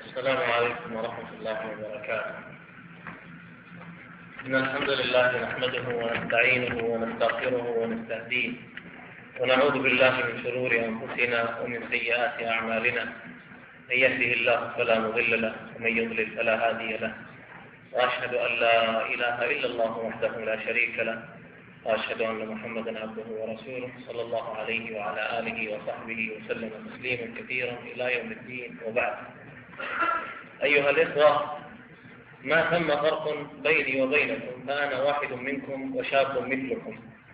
السلام عليكم ورحمة الله وبركاته. إن الحمد لله نحمده ونستعينه ونستغفره ونستهديه ونعوذ بالله من شرور أنفسنا ومن سيئات أعمالنا. من يهده الله فلا مضل له ومن يضلل فلا هادي له، وأشهد أن لا إله إلا الله وحده لا شريك له، وأشهد أن محمدا عبده ورسوله صلى الله عليه وعلى آله وصحبه وسلم تسليما كثيرا إلى يوم الدين. وبعد، أيها الإخوة، ما ثم فرق بيني وبينكم، فأنا واحد منكم وشاب مثلكم،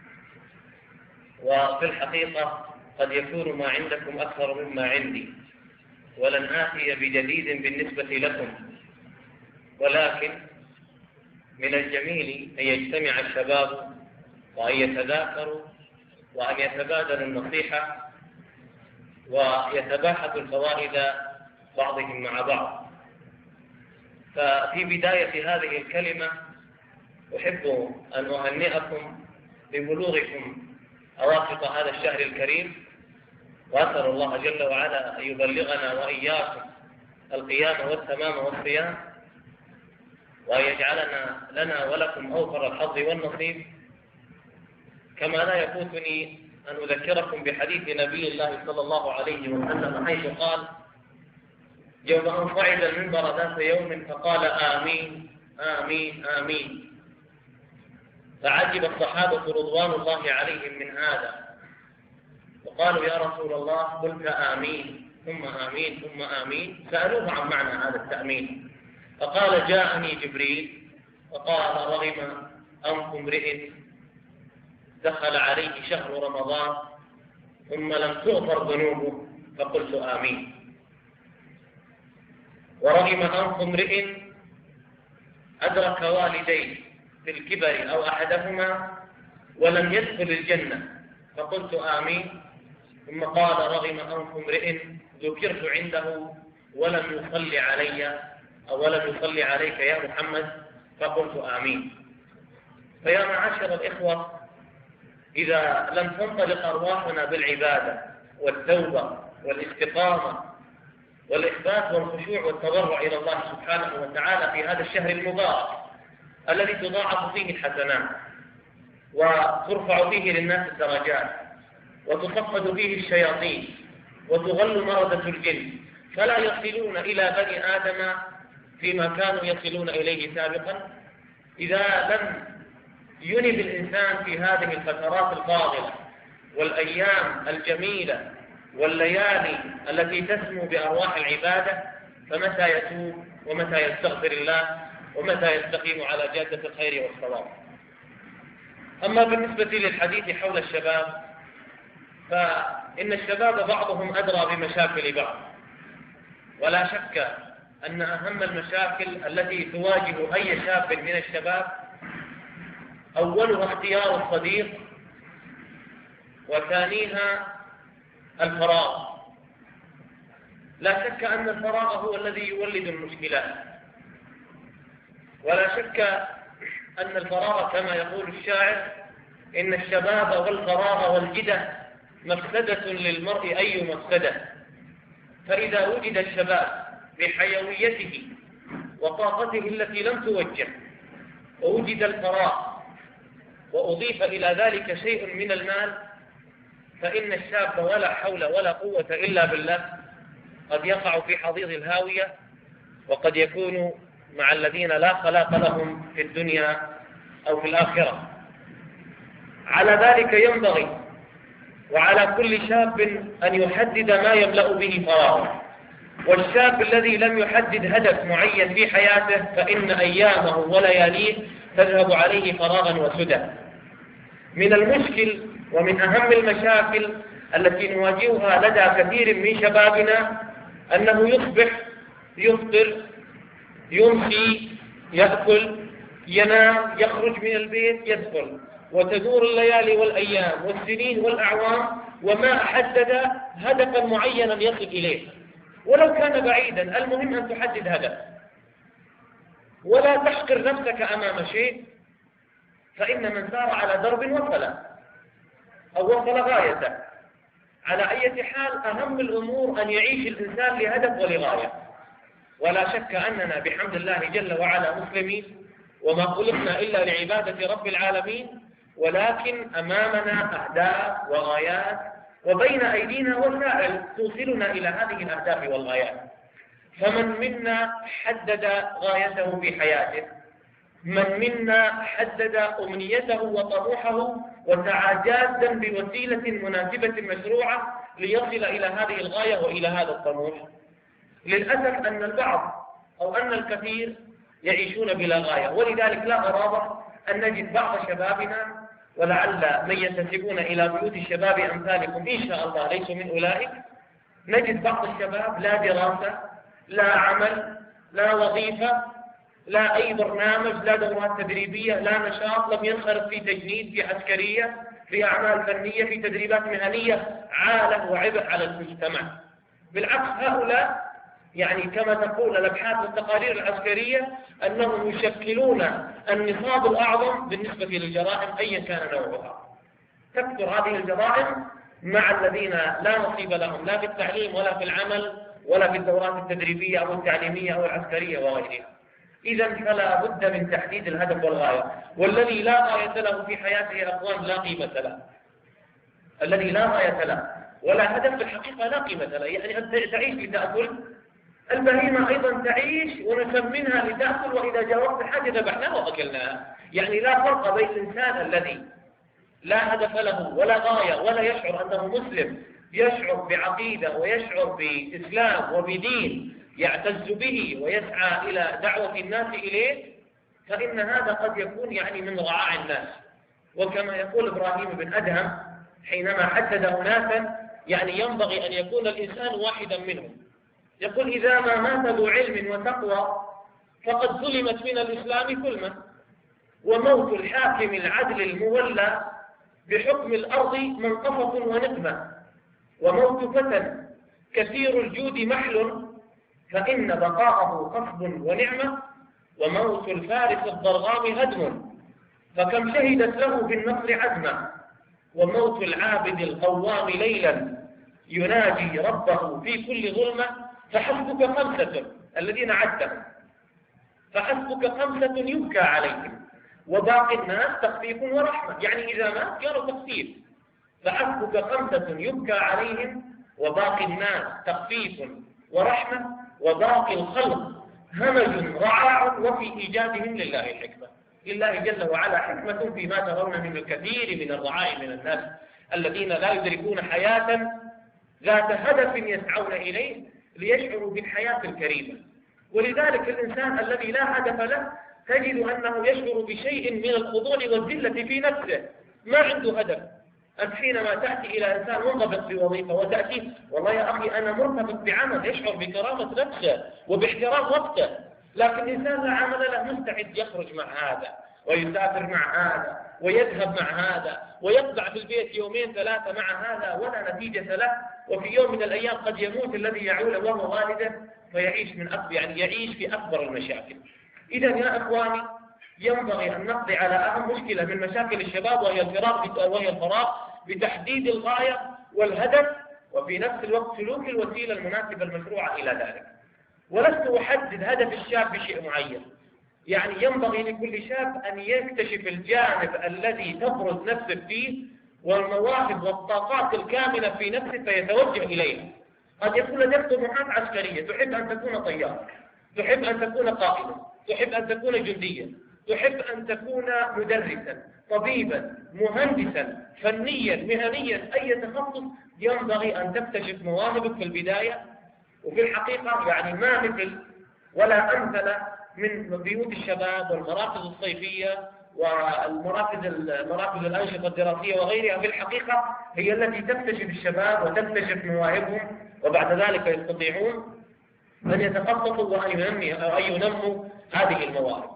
وفي الحقيقة قد يكون ما عندكم أكثر مما عندي، ولن آتي بجديد بالنسبة لكم، ولكن من الجميل أن يجتمع الشباب وأن يتذاكروا وأن يتبادلوا النصيحة ويتباحثوا الفوائد بعضهم مع بعض. ففي بداية هذه الكلمة أحب أن أهنئكم ببلوغكم أواسط هذا الشهر الكريم، وأسأل الله جل وعلا أن يبلغنا وإياكم القيام والتمام والصيام، وأن يجعلنا لنا ولكم أوفر الحظ والنصيب. كما لا يفوتني أن أذكركم بحديث نبي الله صلى الله عليه وسلم، حيث قال: يوم أن صعد المنبر ذات يوم فقال: آمين آمين آمين. فعجب الصحابة رضوان الله عليهم من هذا، وقالوا: يا رسول الله، قلت آمين ثم آمين ثم آمين. سألوه عن معنى هذا التأمين، فقال: جاءني جبريل فقال: رغم أنف امرئ دخل عليه شهر رمضان ثم لم تغفر ذنوبه فقلت آمين. ورغم أنف امرئ أدرك والديه في الكبر أو أحدهما ولم يدخل الجنة فقلت آمين. ثم قال: رغم أنف امرئ ذكرت عنده ولم يصلي علي أو ولم يصلي عليك يا محمد فقلت آمين. فيا معاشر الإخوة، إذا لم تنطلق أرواحنا بالعبادة والتوبة والاستقامة والإخبات والخشوع والتضرع إلى الله سبحانه وتعالى في هذا الشهر المبارك الذي تضاعف فيه الحسنات وترفع فيه للناس الدرجات وتصفد فيه الشياطين وتغل مردة الجن، فلا يصلون إلى بني آدم فيما كانوا يصلون إليه سابقا، إذا لم ينب الإنسان في هذه الفترات الفاضلة والأيام الجميلة والليالي التي تسمو بأرواح العبادة، فمتى يتوب ومتى يستغفر الله ومتى يستقيم على جادة الخير والصواب. أما بالنسبة للحديث حول الشباب، فإن الشباب بعضهم أدرى بمشاكل بعض، ولا شك أن أهم المشاكل التي تواجه أي شاب من الشباب أولها اختيار الصديق، وثانيها الفراغ. لا شك أن الفراغ هو الذي يولد المشكلات، ولا شك أن الفراغ كما يقول الشاعر: إن الشباب والفراغ والجدة مفسدة للمرء أي مفسدة. فإذا وجد الشباب بحيويته وطاقته التي لم توجه، ووجد الفراغ وأضيف إلى ذلك شيء من المال، فإن الشاب ولا حول ولا قوة إلا بالله قد يقع في حضيض الهاوية، وقد يكون مع الذين لا خلاق لهم في الدنيا أو في الآخرة. على ذلك ينبغي وعلى كل شاب أن يحدد ما يملأ به فراغه، والشاب الذي لم يحدد هدف معين في حياته فإن أيامه ولياليه تذهب عليه فراغا وسدى. من المشكل ومن أهم المشاكل التي نواجهها لدى كثير من شبابنا أنه يصبح يفطر، يمشي، يأكل، ينام، يخرج من البيت، يدخل، وتدور الليالي والأيام والسنين والأعوام وما حدد هدفا معينا يصل إليه، ولو كان بعيدا. المهم أن تحدد هدف، ولا تحقر نفسك أمام شيء، فإن من سار على درب وصل أو وصل غايته. على أي حال، أهم الأمور أن يعيش الإنسان لهدف ولغاية، ولا شك أننا بحمد الله جل وعلا مسلمين، وما خلقنا إلا لعبادة رب العالمين، ولكن أمامنا أهداف وغايات، وبين أيدينا وسائل توصلنا إلى هذه الأهداف والغايات. فمن منا حدد غايته في حياته، من منا حدد أمنيته وطموحه وسعى جادا بوسيلة مناسبة مشروعة ليصل إلى هذه الغاية وإلى هذا الطموح. للأسف أن البعض أو أن الكثير يعيشون بلا غاية، ولذلك لا غرابة أن نجد بعض شبابنا، ولعل من ينتسبون إلى بيوت الشباب أمثالكم إن شاء الله ليسوا من أولئك، نجد بعض الشباب لا دراسة، لا عمل، لا وظيفة، لا أي برنامج، لا دورات تدريبية، لا نشاط، لم ينخرط في تجنيد، في عسكرية، في أعمال فنية، في تدريبات مهنية، عالة وعبء على المجتمع. بالعكس هؤلاء يعني كما تقول الأبحاث والتقارير العسكرية أنهم يشكلون النصاب الأعظم بالنسبة للجرائم أيا كان نوعها. تكثر هذه الجرائم مع الذين لا نصيب لهم لا في التعليم ولا في العمل ولا في الدورات التدريبية أو التعليمية أو العسكرية وغيرها. إذا فلا بد من تحديد الهدف والغاية، والذي لا غاية له في حياته يا أخوان لا قيمة له. الذي لا غاية له ولا هدف في الحقيقة لا قيمة له. يعني أنت تعيش لتأكل، البهيمة أيضا تعيش ونسمنها لتأكل، وإذا جاوبت حاجة ذبحناها وأكلناها. يعني لا فرق بين الإنسان الذي لا هدف له ولا غاية ولا يشعر أنه مسلم، يشعر بعقيدة ويشعر بإسلام وبدين يعتز به ويسعى إلى دعوة الناس إليه، فإن هذا قد يكون يعني من رعاع الناس. وكما يقول إبراهيم بن أدهم حينما حدد أناسا يعني ينبغي أن يكون الإنسان واحدا منهم، يقول: إذا ما مات ذو علم وتقوى فقد ظلمت من الإسلام ظلما، وموت الحاكم العدل المولى بحكم الأرض منقصة ونقمة، وموت فتى كثير الجود محل فإن بقاءه قصب ونعمة، وموت الفارس الضرغام هدم فكم شهدت له بالنصر عزما، وموت العابد القوام ليلا يناجي ربه في كل ظلمة، فحسبك خمسة الذين عدهم، فحسبك خمسة يبكى عليهم وباقي الناس تخفيف ورحمة. يعني إذا مات كانوا تخفيف، فحسبك خمسة يبكى عليهم وباقي الناس تخفيف ورحمة، وباقي الخلق همج رعاع وفي إيجادهم لله الحكمة. لله جل وعلا حكمة فيما ترون من الكثير من الرعاع من الناس الذين لا يدركون حياة ذات هدف يسعون إليه ليشعروا بالحياة الكريمة. ولذلك الإنسان الذي لا هدف له تجد أنه يشعر بشيء من الخضوع والذلة في نفسه، ما عنده هدف. أنت حينما تأتي إلى إنسان منضبط في وظيفة وتأتي: والله يا أخي أنا مرتبط بعمل، يشعر بكرامة نفسه وباحترام وقته. لكن إنسان لا عمل له مستعد يخرج مع هذا ويسافر مع هذا ويذهب مع هذا ويقطع في البيت يومين ثلاثة مع هذا ولا نتيجة له، وفي يوم من الأيام قد يموت الذي يعول وهو والده فيعيش يعني يعيش في أكبر المشاكل. إذا يا إخواني ينبغي أن نقضي على أهم مشكلة من مشاكل الشباب وهي الفراغ بتحديد الغاية والهدف، وفي نفس الوقت سلوك الوسيلة المناسبة المشروعة إلى ذلك. ولست أحدد هدف الشاب بشيء معين، يعني ينبغي لكل شاب أن يكتشف الجانب الذي تبرز نفسه فيه والمواهب والطاقات الكاملة في نفسه فيتوجه إليها. قد يكون لديك طموحات عسكرية، تحب أن تكون طيار، تحب أن تكون قائدا، تحب أن تكون جنديا، تحب أن تكون مدرسا، طبيبا، مهندسا، فنيا، مهنيا، أي تخصص. ينبغي أن تكتشف مواهبك في البداية. وفي الحقيقة يعني ما مثل ولا أمثل من بيوت الشباب والمراكز الصيفية والمراكز الأنشطة الدراسية وغيرها. في الحقيقة هي التي تكتشف الشباب وتكتشف مواهبهم، وبعد ذلك يستطيعون أن يتخصصوا وأن ينموا هذه المواهب.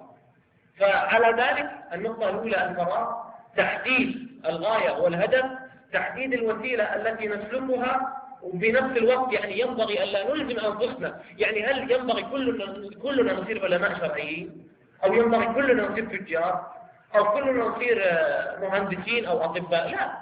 فعلى ذلك النقطة الأولى الفراغ، تحديد الغاية والهدف، تحديد الوسيلة التي نسلكها، وبنفس الوقت يعني ينبغي ألا نلزم أنفسنا. يعني هل ينبغي كلنا نصير علماء شرعيين، أو ينبغي كلنا نصير تجار، أو كلنا نصير مهندسين أو أطباء؟ لا.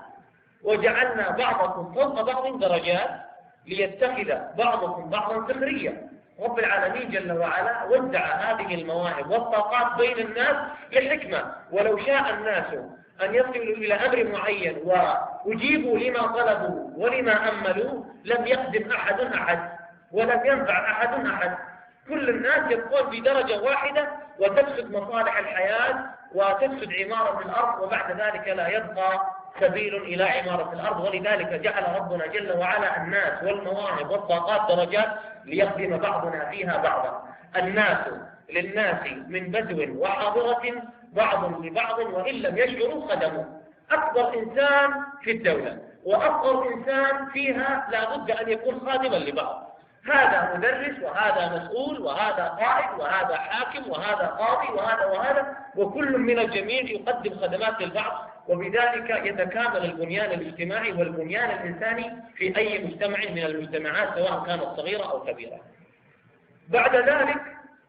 وجعلنا بعضكم فوق بعض درجات ليتخذ بعضكم بعضا سخريا. رب العالمين جل وعلا وزع هذه المواهب والطاقات بين الناس لحكمة، ولو شاء الناس أن يصلوا إلى أمر معين وأجيبوا لما طلبوا ولما أملوا لم يخدم أحد ولم ينفع أحد. كل الناس يبقون في درجة واحدة وتفسد مصالح الحياة وتفسد عمارة الأرض، وبعد ذلك لا يبقى سبيل إلى عمارة الأرض. ولذلك جعل ربنا جل وعلا الناس والمواهب والطاقات درجات ليخدم بعضنا فيها بعضا. الناس للناس من بدو وحاضرة بعض لبعض وإن لم يشعروا خدموا. أكبر إنسان في الدولة وأصغر إنسان فيها لا بد أن يكون خادما لبعض. هذا مدرس وهذا مسؤول وهذا قائد وهذا حاكم وهذا قاضي وهذا وكل من الجميع يقدم خدمات للبعض، وبذلك يتكامل البنيان الاجتماعي والبنيان الإنساني في أي مجتمع من المجتمعات سواء كانت صغيرة أو كبيرة. بعد ذلك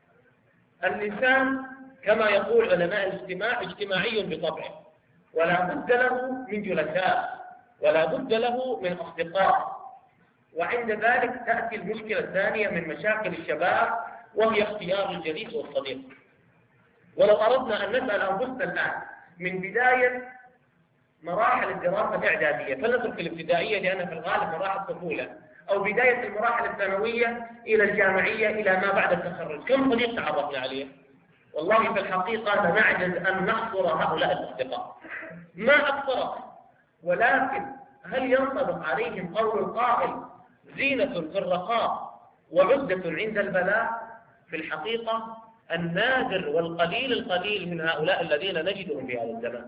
الإنسان كما يقول علماء الاجتماع اجتماعي بطبعه، ولا بد له من جلساء ولا بد له من أصدقاء. وعند ذلك تأتي المشكلة الثانية من مشاكل الشباب وهي اختيار الجليس والصديق. ولو أردنا أن نسأل أنفسنا الآن من بداية مراحل الدراسة الإعدادية، فلنترك الابتدائية لأنها في الغالب مراحل طفولة، أو بداية المراحل الثانوية إلى الجامعية إلى ما بعد التخرج، كم صديق تعرفنا عليه؟ والله في الحقيقة لنعجز أن نحصر هؤلاء الأصدقاء، ما أكثرهم. ولكن هل ينطبق عليهم قول القائل زينة في الرخاء وعدة عند البلاء؟ في الحقيقة النادر والقليل القليل من هؤلاء الذين نجدهم في هذا الزمان.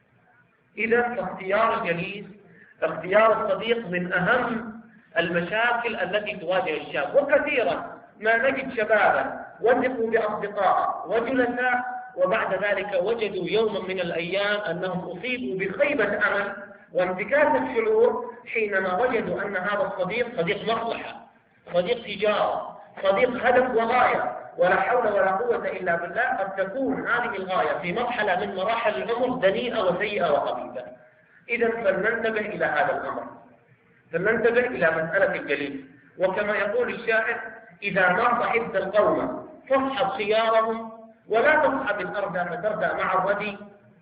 إذا اختيار الجليس اختيار الصديق من أهم المشاكل التي تواجه الشاب. وكثيرا ما نجد شبابا وثقوا بأصدقاء وجلساء وبعد ذلك وجدوا يوما من الأيام أنهم أصيبوا بخيبة أمل وانتكاس الشعور حينما وجدوا أن هذا الصديق صديق مصلحة، صديق تجارة، صديق هدف وغاية، ولا حول ولا قوة إلا بالله. قد تكون هذه الغاية في مرحلة من مراحل العمر دنيئة وسيئة وخبيثة. إذا فلننتبه إلى هذا الأمر، فلننتبه إلى مسألة الجليس. وكما يقول الشاعر إذا ما صحبت القوم فاصحب خيارهم ولا تصحب الأردى فتردى مع الردي.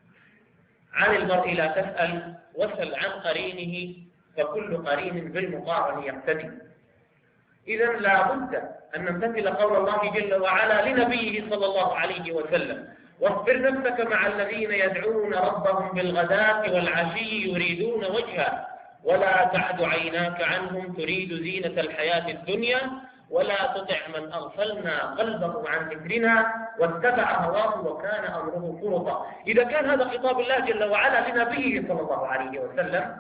عن المرء لا تسأل واسأل عن قرينه فكل قرين بالمقارن يقتدي. إذا لا بد أن نمتثل قول الله جل وعلا لنبيه صلى الله عليه وسلم واصبر نفسك مع الذين يدعون ربهم بالغداة والعشي يريدون وجهه ولا تعد عيناك عنهم تريد زينة الحياة الدنيا ولا تطع من أغفلنا قلبه عن ذكرنا واتبع هواه وكان أمره فرطا. إذا كان هذا خطاب الله جل وعلا لنبيه صلى الله عليه وسلم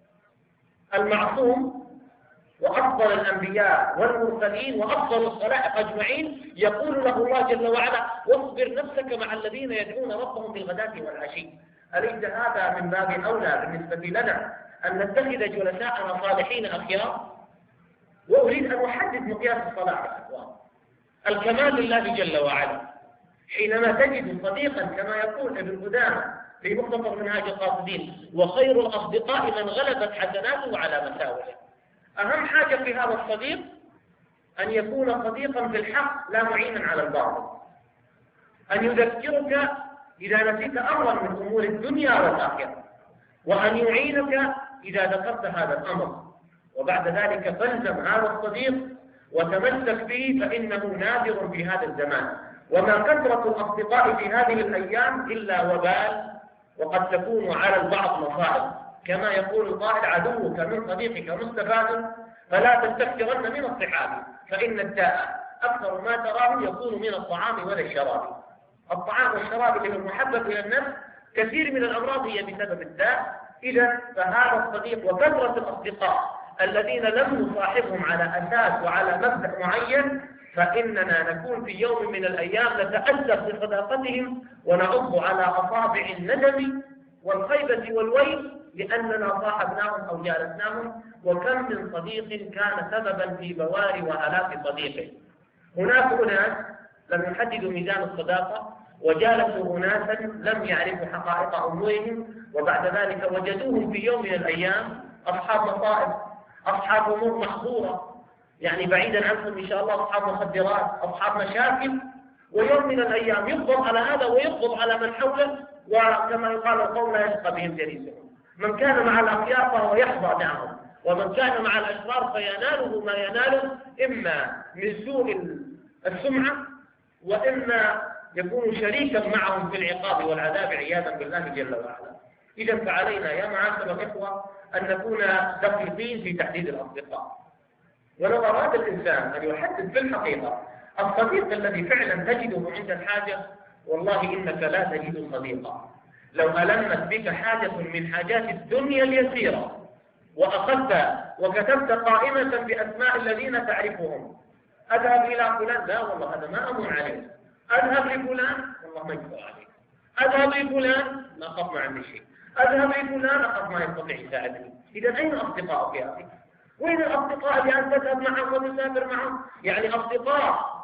المعصوم وأفضل الأنبياء والمرسلين وأفضل الخلائق أجمعين، يقول له الله جل وعلا واصبر نفسك مع الذين يدعون ربهم بالغداة والعشي. أليس هذا من باب أولى بالنسبة لنا أن نتخذ جلساءنا صالحين أخيار؟ وأريد أن أحدد مقياس الصلاح يا أخوان. الكمال لله جل وعلا حينما تجد صديقا كما يقول ابن قدامة في مختصر منهاج القاصدين وخير الأصدقاء من غلبت حسناته على مساوئه. أهم حاجة في هذا الصديق أن يكون صديقا في الحق لا معينا على الباطل، أن يذكرك إذا نسيت أمرا من أمور الدنيا والآخرة، وأن يعينك إذا ذكرت هذا الأمر، وبعد ذلك فالزم هذا الصديق وتمسك به فإنه نادر في هذا الزمان. وما كثرة الأصدقاء في هذه الأيام إلا وبال، وقد تكون على البعض مصائب. كما يقول القائل عدوك من صديقك مستفاد فلا تستكثرن من الصحاب فإن الداء أكثر ما تراه يكون من الطعام ولا الشراب. الطعام والشراب اللي من محبب إلى النفس كثير من الأمراض هي بسبب الداء. إذا فهذا الصديق وكثرة الأصدقاء الذين لم نصاحبهم على أساس وعلى مبدأ معين فإننا نكون في يوم من الأيام نتأسف بصداقتهم ونعض على أصابع الندم والخيبة والويل لأننا صاحبناهم أو جالسناهم. وكم من صديق كان سببا في بوار وهلاك صديقه. هناك أناس لم يحددوا ميزان الصداقة وجالسوا أناسا لم يعرفوا حقائق أمورهم، وبعد ذلك وجدوهم في يوم من الأيام أصحاب مصائب، أصحاب أمور محظورة، يعني بعيدا عنهم إن شاء الله أصحاب مخدرات، أصحاب مشاكل، ويوم من الأيام يقبض على هذا ويقبض على من حوله، وكما يقال القوم لا يشقى بهم جليسهم. من كان مع الأخيار فهو يحظى معهم، ومن كان مع الأشرار فيناله ما يناله، إما من سوء السمعة، وإما يكون شريكا معهم في العقاب والعذاب عياذا بالله جل وعلا. إذا فعلينا يا معاشر الإخوة أن نكون دقيقين في تحديد الأصدقاء. ولو أراد الإنسان أن يحدد في الحقيقة الصديق الذي فعلا تجده عند الحاجة، والله إنك لا تجد صديقا. لو ألمت بك حاجة من حاجات الدنيا اليسيرة وأخذت وكتبت قائمة بأسماء الذين تعرفهم، أذهب إلى فلان، لا والله هذا ما أمن عليه. أذهب لفلان، والله ما يقدر عليه. أذهب لفلان، لا أخاف ما عندي شيء. أذهب لفلان، أخاف ما يستطيع يساعدني. إذا أين أصدقائك يا أخي؟ وين الأصدقاء اللي أنت تذهب معهم وتسافر معهم؟ يعني أصدقاء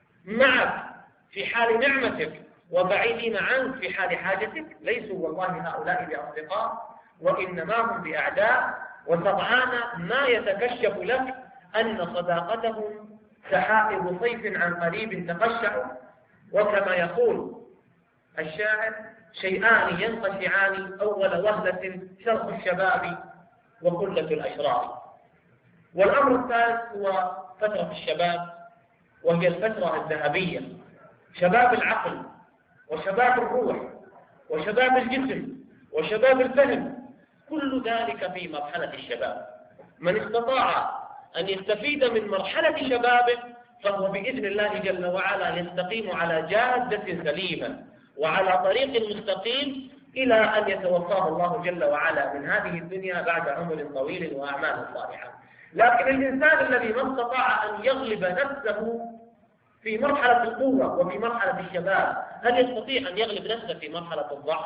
معك في حال نعمتك وبعيدين عنك في حال حاجتك، ليسوا والله هؤلاء بأصدقاء، وإنما هم بأعداء. وسرعان ما يتكشف لك أن صداقتهم سحائب صيف عن قريب تقشع. وكما يقول الشاعر: شيئان ينقشعان أول وهلة، شرف الشباب وقلة الأشرار. والأمر الثالث هو فترة الشباب، وهي الفترة الذهبية، شباب العقل وشباب الروح وشباب الجسم وشباب الفهم، كل ذلك في مرحلة الشباب. من استطاع أن يستفيد من مرحلة شبابه فهو بإذن الله جل وعلا يستقيم على جادة سليمة وعلى طريق مستقيم إلى أن يتوفاه الله جل وعلا من هذه الدنيا بعد عمر طويل وأعمال صالحة. لكن الإنسان الذي ما استطاع أن يغلب نفسه في مرحلة القوة وفي مرحلة الشباب، هل يستطيع أن يغلب نفسه في مرحلة الضعف؟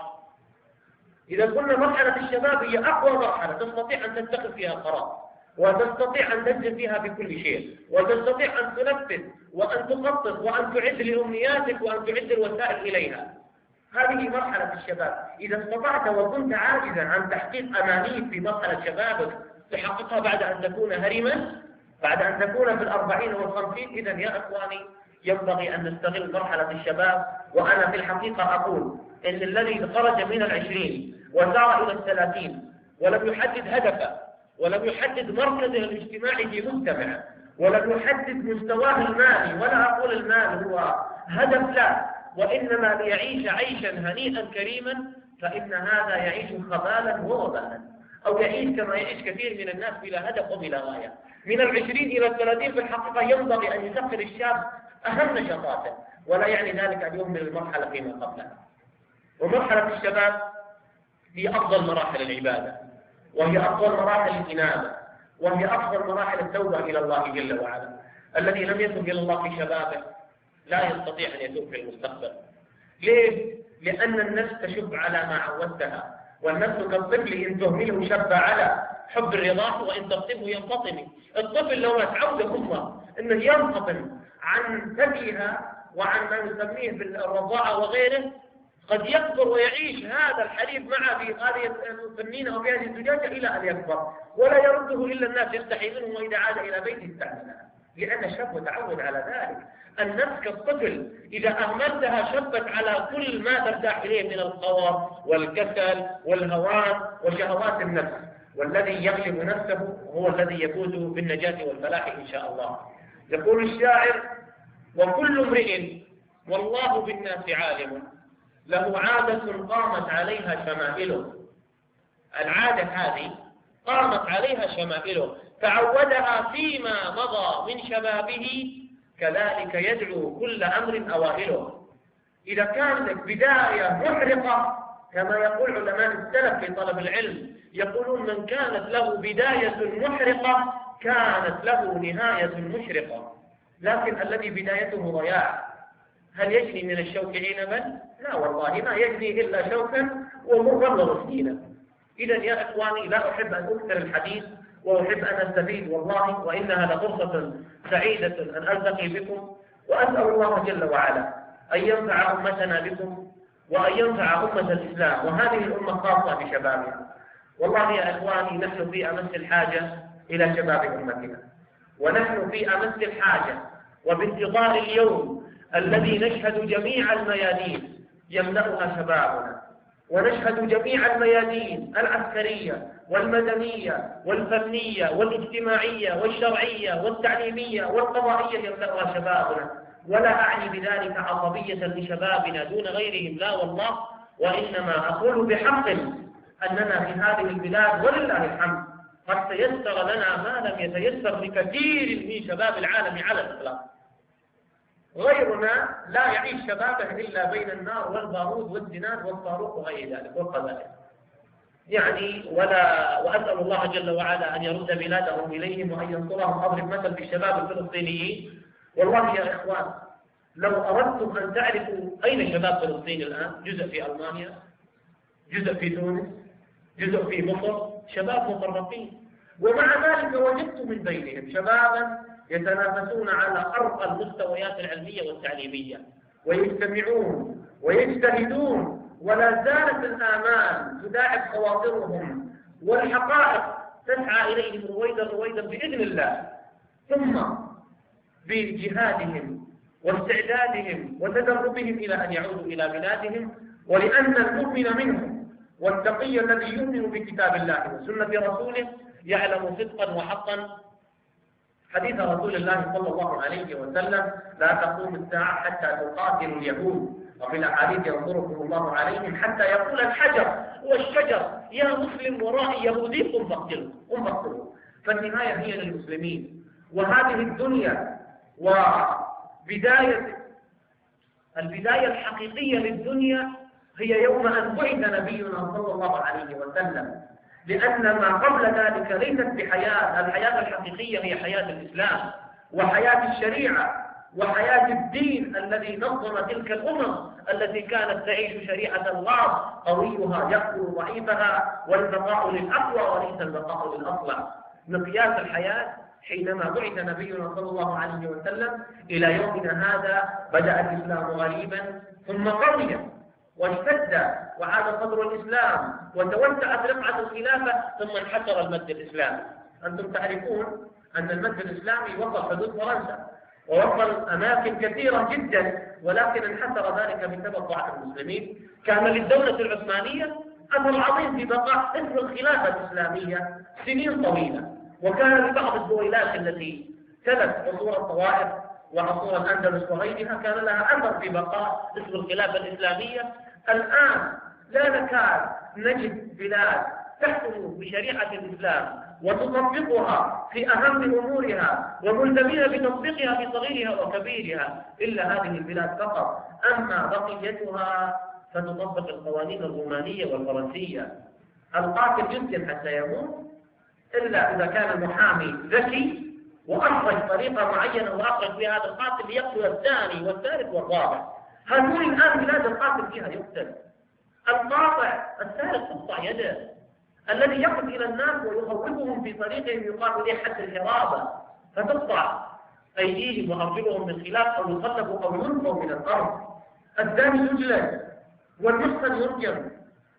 إذا قلنا مرحلة الشباب هي أقوى مرحلة تستطيع أن تتخذ فيها قرار، وتستطيع أن تنجز فيها بكل شيء، وتستطيع أن تنفذ وأن تخطط وأن تعد لأمنياتك وأن تعد الوسائل إليها. هذه مرحلة الشباب. إذا استطعت وكنت عاجزا عن تحقيق أمانيك في مرحلة شبابك تحققها بعد أن تكون هرما، بعد أن تكون في 40 وال50، إذا يا إخواني ينبغي أن نستغل مرحلة الشباب. وأنا في الحقيقة أقول إن الذي خرج من 20 وسار إلى 30 ولم يحدد هدفه ولم يحدد مركزه الاجتماعي في مجتمعه ولم يحدد مستواه المالي، ولا أقول المال هو هدف لا، وإنما ليعيش عيشا هنيئا كريما، فإن هذا يعيش خبالا ووبالا، أو يعيش كما يعيش كثير من الناس بلا هدف وبلا غاية. من 20 إلى 30 في الحقيقة ينبغي أن يسخر الشاب أهم نشاطاته، ولا يعني ذلك أن يهمل المرحلة فيما قبلها. ومرحلة الشباب هي أفضل مراحل العبادة، وهي أفضل مراحل الإنابة، وهي أفضل مراحل التوبة إلى الله جل وعلا. الذي لم يتب إلى الله في شبابه لا يستطيع أن يتوب في المستقبل. ليه؟ لأن النفس تشب على ما عودتها، والنفس كالطفل إن تهمله شب على حب الرضاع وإن تفطمه ينفطم. الطفل لو تعود أمه أنه ينفطم عن ثديها وعن ما نسميه بالرضاعة وغيره، قد يكبر ويعيش هذا الحليب معه في هذه الفنينة أو في هذه الزجاجة إلى أن يكبر، ولا يرده إلا الناس يستحي منه، وإذا عاد إلى بيته استعملها، لأن الشاب تعود على ذلك. النفس كالطفل إذا أهملتها شبت على كل ما ترتاح إليه من القوى والكسل والهوان وشهوات النفس، والذي يغلب نفسه هو الذي يفوز بالنجاة والفلاح إن شاء الله. يقول الشاعر: وكل امرئ والله بالناس عالم له عادة قامت عليها شمائله. العادة هذه قامت عليها شمائله، تعودها فيما مضى من شبابه، كذلك يدعو كل أمر أوائله. إذا كان لك بداية محرقة، كما يقول علماء السلف في طلب العلم، يقولون: من كانت له بداية محرقة كانت له نهاية مشرقة. لكن الذي بدايته ضياع، هل يجني من الشوك عنبا؟ لا والله، ما يجني إلا شوكا ومرا وسكينا. إذا يا إخواني لا أحب أن أكثر الحديث وأحب أن أستفيد والله، وإنها لفرصة سعيدة أن ألتقي بكم، وأسأل الله جل وعلا أن ينفع أمتنا بكم وأن ينفع أمة الإسلام، وهذه الأمة خاصة بشبابها. والله يا إخواني نحن في أمس الحاجة إلى شباب أمتنا، ونحن في أمس الحاجة وبانتظار اليوم الذي نشهد جميع الميادين يملأها شبابنا، ونشهد جميع الميادين العسكرية والمدنية والفنية والاجتماعية والشرعية والتعليمية والقضائية يملأها شبابنا. ولا أعني بذلك عصبية لشبابنا دون غيرهم، لا والله، وإنما أقول بحق أننا في هذه البلاد ولله الحمد قد تيسر لنا ما لم يتيسر لكثير من شباب العالم على الإطلاق. غيرنا لا يعيش شبابه إلا بين النار والبارود والزناد والصاروخ وغير ذلك والقذائف. يعني وأسأل الله جل وعلا أن يرد بلادهم إليهم وأن ينصرهم. أضرب مثل بالشباب الفلسطينيين، والله يا إخوان لو أردتم أن تعرفوا أين شباب فلسطين الآن، جزء في ألمانيا، جزء في تونس، جزء في مصر، شباب مفرطين، ومع ذلك وجدت من بينهم شبابا يتنافسون على أرقى المستويات العلمية والتعليمية، ويجتمعون ويجتهدون، ولا زالت الآمال تداعب خواطرهم، والحقائق تسعى إليهم رويدا بإذن الله. ثم بجهادهم واستعدادهم وتدربهم إلى أن يعودوا إلى بلادهم، ولأن المؤمن منهم والتقي الذي يؤمن بكتاب الله وسنة رسوله يعلم صدقا وحقا حديث رسول الله صلى الله عليه وسلم: لا تقوم الساعة حتى تقاتلوا اليهود، وفي الأحاديث ينصركم الله عليهم حتى يقول الحجر والشجر يا مسلم ورائي يهودي قم فاقتلوا. فالنهاية هي للمسلمين، وهذه الدنيا البداية الحقيقية للدنيا هي يوم أن بعث نبينا صلى الله عليه وسلم، لأن ما قبل ذلك ليست بحياة. الحياة الحقيقية هي حياة الإسلام وحياة الشريعة وحياة الدين الذي نظم تلك الأمم التي كانت تعيش شريعة الله، قويها يقتل ضعيفها، والبقاء للأقوى وليس البقاء للأصلع. مقياس الحياة حينما بعث نبينا صلى الله عليه وسلم إلى يومنا هذا بدأ الإسلام غريبا ثم قويا واشتد وعاد صدر الإسلام وتوسعت رقعة الخلافة ثم انحسر المد الإسلامي. أنتم تعرفون أن المد الإسلامي وصل حدود فرنسا ووصل أماكن كثيرة جدا، ولكن انحسر ذلك بسبب ضعف المسلمين. كان للدولة العثمانية أثر عظيم في بقاء اسم الخلافة الإسلامية سنين طويلة، وكان لبعض الدولات التي تلت عصور الطوائف وعصور الأندلس وغيرها كان لها أثر في بقاء اسم الخلافة الإسلامية. الآن لا نكاد نجد بلاد تحكم بشريعة الإسلام وتطبقها في أهم أمورها وملزمين بتطبيقها في صغيرها وكبيرها إلا هذه البلاد فقط. أما بقيتها فتطبق القوانين الرومانية والفرنسية. القاتل يمكن حتى يموت إلا إذا كان المحامي ذكي وأخرج طريقة معينة وأخرج بها هذا القاتل ليقتل الثاني والثالث والرابع. هذول الآن بلاد القاتل فيها يقتل. القاطع السارق تقطع يده، الذي يقف إلى الناس ويخوفهم في طريقهم يقال له حد الحرابة فتقطع أيديهم وأرجلهم من خلاف أو يصلبوا أو ينفوا من الأرض. الزاني يجلد والمحصن يرجم.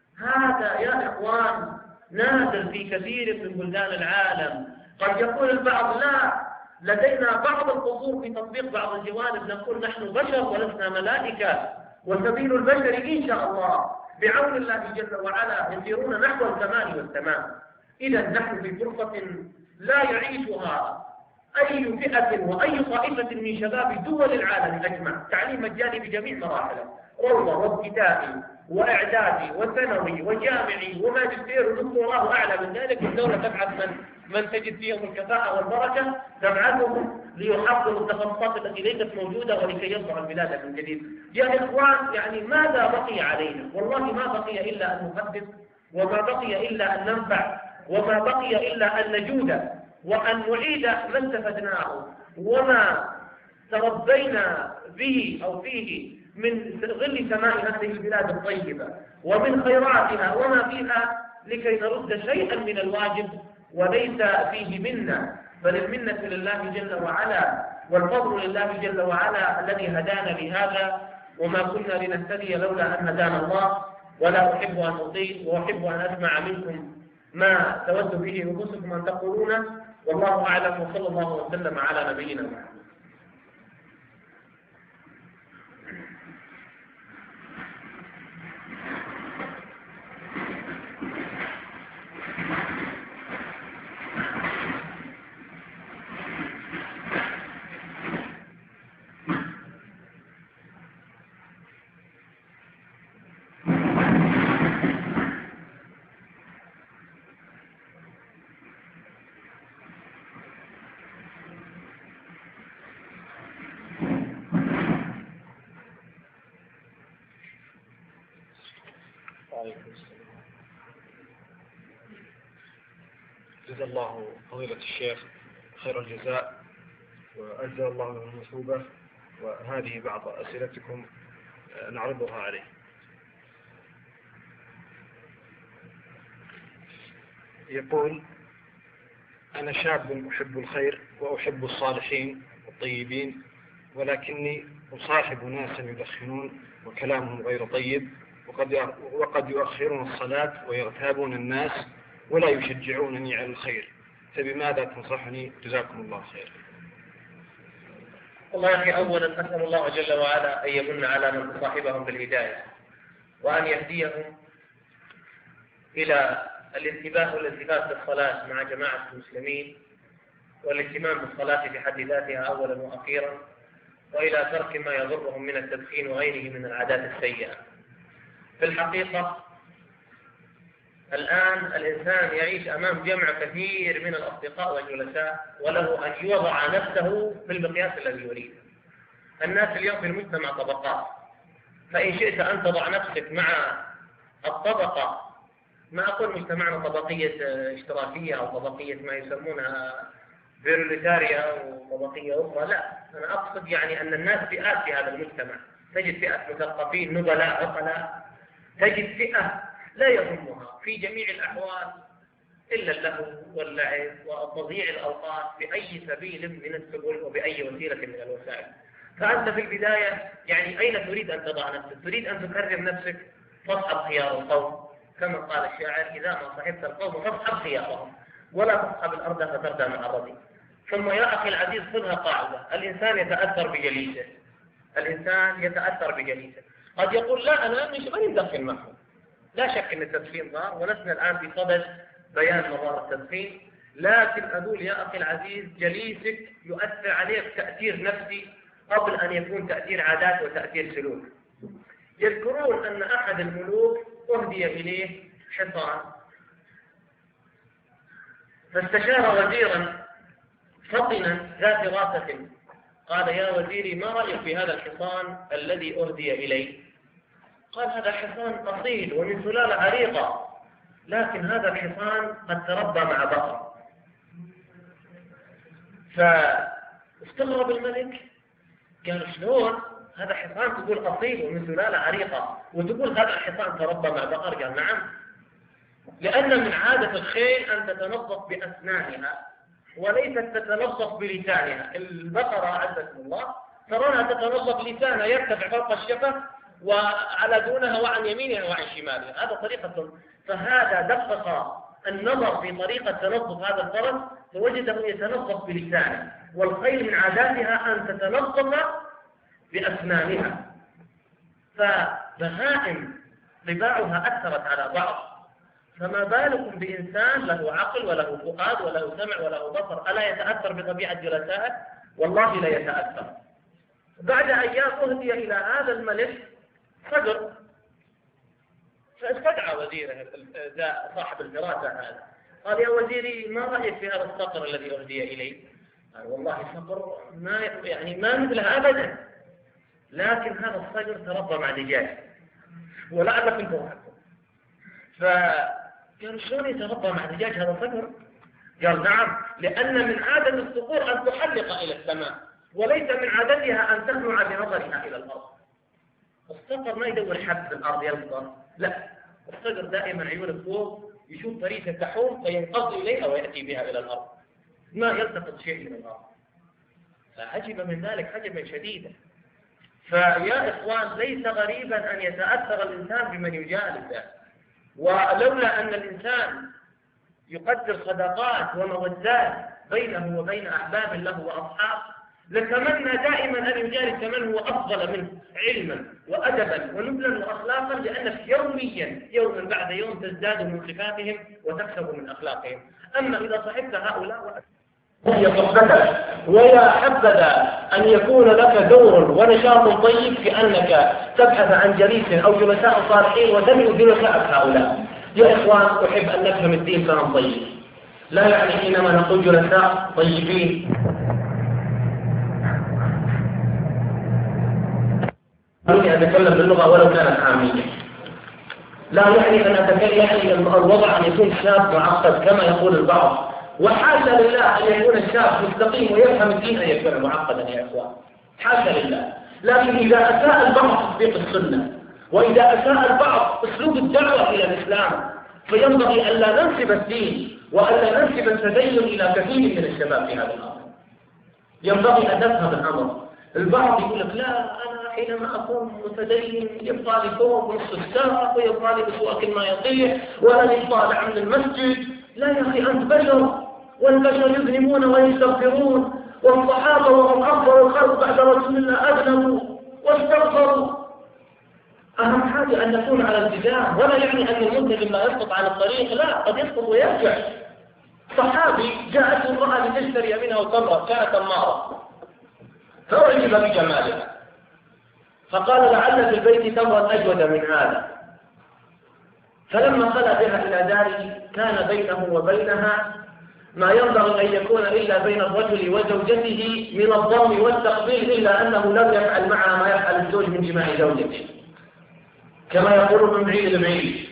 هذا يا إخوان نادر في كثير من بلدان العالم. قد يقول البعض لا، لدينا بعض القصور في تطبيق بعض الجوانب، نقول نحن بشر ولسنا ملائكة، وسبيل البشر إن شاء الله بعون الله جل وعلا يسيرون نحو الكمال والتمام. إذا نحن في فرصة لا يعيشها أي فئة وأي طائفة من شباب دول العالم أجمع. تعليم مجاني بجميع مراحله، روضة وابتدائي وإعدادي وثانوي وجامعي وماجستير ودكتوراه أعلى من ذلك. الدولة تبعث من تجد فيهم الكفاءة والبركة، تبعثهم ليحضروا التخصصات التي ليست موجودة ولكي يصنعوا البلاد من جديد. يا إخوان يعني ماذا بقي علينا؟ والله ما بقي إلا أن نحدث، وما بقي إلا أن ننفع، وما بقي إلا أن نجود وأن نعيد ما استفدناه وما تربينا به أو فيه من ظل سماء هذه البلاد الطيبة ومن خيراتها وما فيها، لكي نرد شيئا من الواجب وليس فيه منا، بل المنة لله جل وعلا والفضل لله جل وعلا الذي هدانا لهذا، وما كنا لنهتدي لولا أن هدانا الله. ولا أحب أن أطيل، وأحب أن أسمع منكم ما تود به نفوسكم أن تقولونه، والله أعلم، وصلى الله وسلم على نبينا محمد. جزا الله فضيلة الشيخ خير الجزاء وأجزى الله له المثوبة، وهذه بعض أسئلتكم نعرضها عليه. يقول: أنا شاب أحب الخير وأحب الصالحين الطيبين، ولكني أصاحب ناسا يدخنون وكلامهم غير طيب، وقد يؤخرون الصلاة ويغتابون الناس ولا يشجعونني على الخير، فبماذا تنصحني؟ جزاكم الله خير. والله يا أخي، أولا أسأل الله جل وعلا أن يمن على من تصاحبهم بالهداية، وأن يهديهم إلى الانتباه والالتفات للصلاة مع جماعة المسلمين، والاهتمام بالصلاة في حد ذاتها أولا وأخيرا، وإلى ترك ما يضرهم من التدخين وغيره من العادات السيئة. في الحقيقة الآن الإنسان يعيش أمام جمع كثير من الأصدقاء والجلساء، وله أن يوضع نفسه في المقياس الذي يريد. الناس اليوم في المجتمع طبقات، فإن شئت أن تضع نفسك مع الطبقة، ما أقول مجتمعنا طبقية اشتراكية أو طبقية ما يسمونها فيروليتاريا وطبقية أخرى، لا، أنا أقصد يعني أن الناس فئات في هذا المجتمع. تجد فئة مثقفين نبلاء عقلاء، تجد فئة لا يهمها في جميع الأحوال إلا اللهو واللعب وتضييع الأوقات بأي سبيل من السبل وبأي وسيلة من الوسائل. فأنت في البداية يعني أين تريد أن تضع نفسك؟ تريد أن تكرم نفسك؟ فاصحب خيار القوم، كما قال الشاعر: إذا ما صحبت القوم فاصحب خيارهم، ولا تصحب الأرض فتردى مع الردي. ثم يا أخي العزيز خذها قاعدة: الإنسان يتأثر بجليسه، الإنسان يتأثر بجليسه. قد يقول: لا، أنا مش ماني مدخن معهم. لا شك أن التدخين ضار، ولسنا الآن في صدد بيان مضار التدخين، لكن أقول يا أخي العزيز، جليسك يؤثر عليك تأثير نفسي قبل أن يكون تأثير عادات وتأثير سلوك. يذكرون أن أحد الملوك أهدي إليه حصان، فاستشار وزيرا فطنا ذات راسة، قال: يا وزيري، ما رأيك في هذا الحصان الذي أهدي إلي؟ قال: هذا حصان أصيل ومن سلالة عريقة، لكن هذا الحصان قد تربى مع بقر. فاستغرب الملك، قال: شلون هذا حصان تقول أصيل ومن سلالة عريقة وتقول هذا الحصان تربى مع بقر؟ قال: نعم، لأن من عادة الخيل أن تتنظف بأسنانها وليست تتنظف بلسانها. البقرة عزكم الله ترونها تتنظف لسانها يرتفع فوق الشفة وعلى دونها وعن يمينها وعن شمالها، هذا طريقة. فهذا دقق النظر في طريقة تنظف هذا الفرس فوجده يتنظف بلسانه، والخيل من عاداتها أن تتنظف بأسنانها. فبهائم طباعها أثرت على بعض، فما بالكم بإنسان له عقل وله فؤاد وله سمع وله بصر، ألا يتأثر بطبيعة جلسائه؟ والله لا يتأثر. بعد أيام أهدي إلى هذا الملك صقر، فاستدعى وزيره صاحب الفراسة هذا، قال: يا وزيري، ما رأيك في هذا الصقر الذي أهدي إلي؟ قال: والله صقر ما مثلها أبدا، لكن هذا الصقر تربى مع دجاج ولعب في البوحة. فقالوا: شلون يتربى مع دجاج هذا الصقر؟ قال: نعم، لأن من عادة الصقور أن تحلق إلى السماء، وليس من عادتها أن تخنع بنظرها إلى الأرض. الصقر ما يدور حب في الأرض ينظر، لا، الصقر دائما عيونه فوق، يشوف فريسة تحوم فينقض إليها ويأتي بها إلى الأرض، ما يلتقط شيء من الأرض. فعجب من ذلك عجبا شديدا. فيا إخوان، ليس غريبا أن يتأثر الإنسان بمن يجالسه، ولولا أن الإنسان يقدر صداقات ومودات بينه وبين أحباب له وأصحاب لتمنى دائما أن يجالس من هو أفضل منه علما وأدبا ونبلا وأخلاقا، لأنك يوما بعد يوم تزداد من صفاتهم وتكسب من أخلاقهم. أما إذا صحبت هؤلاء هي صحبتك، ويا حبذا أن يكون لك دور ونشاط طيب في أنك تبحث عن جليس أو جلساء صالحين وتدعو جلساء هؤلاء. يا إخوان، أحب أن نفهم الدين فهم طيب، لا يعني حينما نقول جلساء طيبين أريد أن أتكلم باللغة ولو كانت عامية، لا يعني أن أتكلم يعني الوضع أن يكون شاب معقد كما يقول البعض، وحاشا لله أن يكون الشاب مستقيم ويفهم الدين أن يكون معقدا يا إخوان، حاشا لله. لكن إذا أساء البعض تطبيق السنة، وإذا أساء البعض أسلوب الدعوة إلى الإسلام، فينبغي ألا ننسب الدين وألا ننسب التدين إلى كثير من الشباب في هذا الأمر. ينبغي أن نفهم الأمر. البعض يقول لك لا، أنا حينما أكون متدين يبقى لي فوق نص الساعة ويبقى لي بسواك ما يطيح وأنا طالع من المسجد. لا يا أخي، أنت بشر، والبشر يذنبون ويستغفرون، والصحابة وهم أفضل الخلق بعد رسول الله أذنبوا واستغفروا. أهم حاجة أن نكون على التزام، ولا يعني أن الملتزم لا يسقط عن الطريق، لا، قد يسقط ويرجع. صحابي جاءته امرأة لتشتري منها تمرة، كانت تمارة، فأعجب بجمالها فقال لعل في البيت تمرا أجود من هذا. فلما خلى بها إلى داره كان بينه وبينها ما ينبغي أن يكون إلا بين الرجل وزوجته من الضم والتقبيل، إلا أنه لم يفعل معها ما يفعل الزوج من جماع زوجته كما يقول من بعيد لبعيد.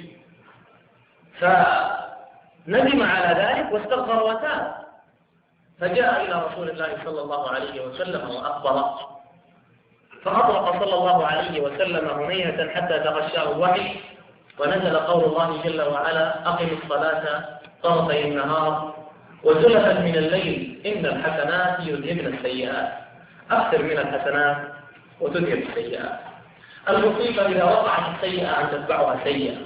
فندم على ذلك واستغفر وتاب، فجاء إلى رسول الله صلى الله عليه وسلم وأخبره، فأطلق صلى الله عليه وسلم هنيهة حتى تغشاه الوحي، ونزل قول الله جل وعلا: أقم الصلاة طرفي النهار وزلفا من الليل إن الحسنات يذهبن السيئات. أكثر من الحسنات وتذهب السيئات. المصيبة إذا وقعت السيئة أن تتبعها سيئة.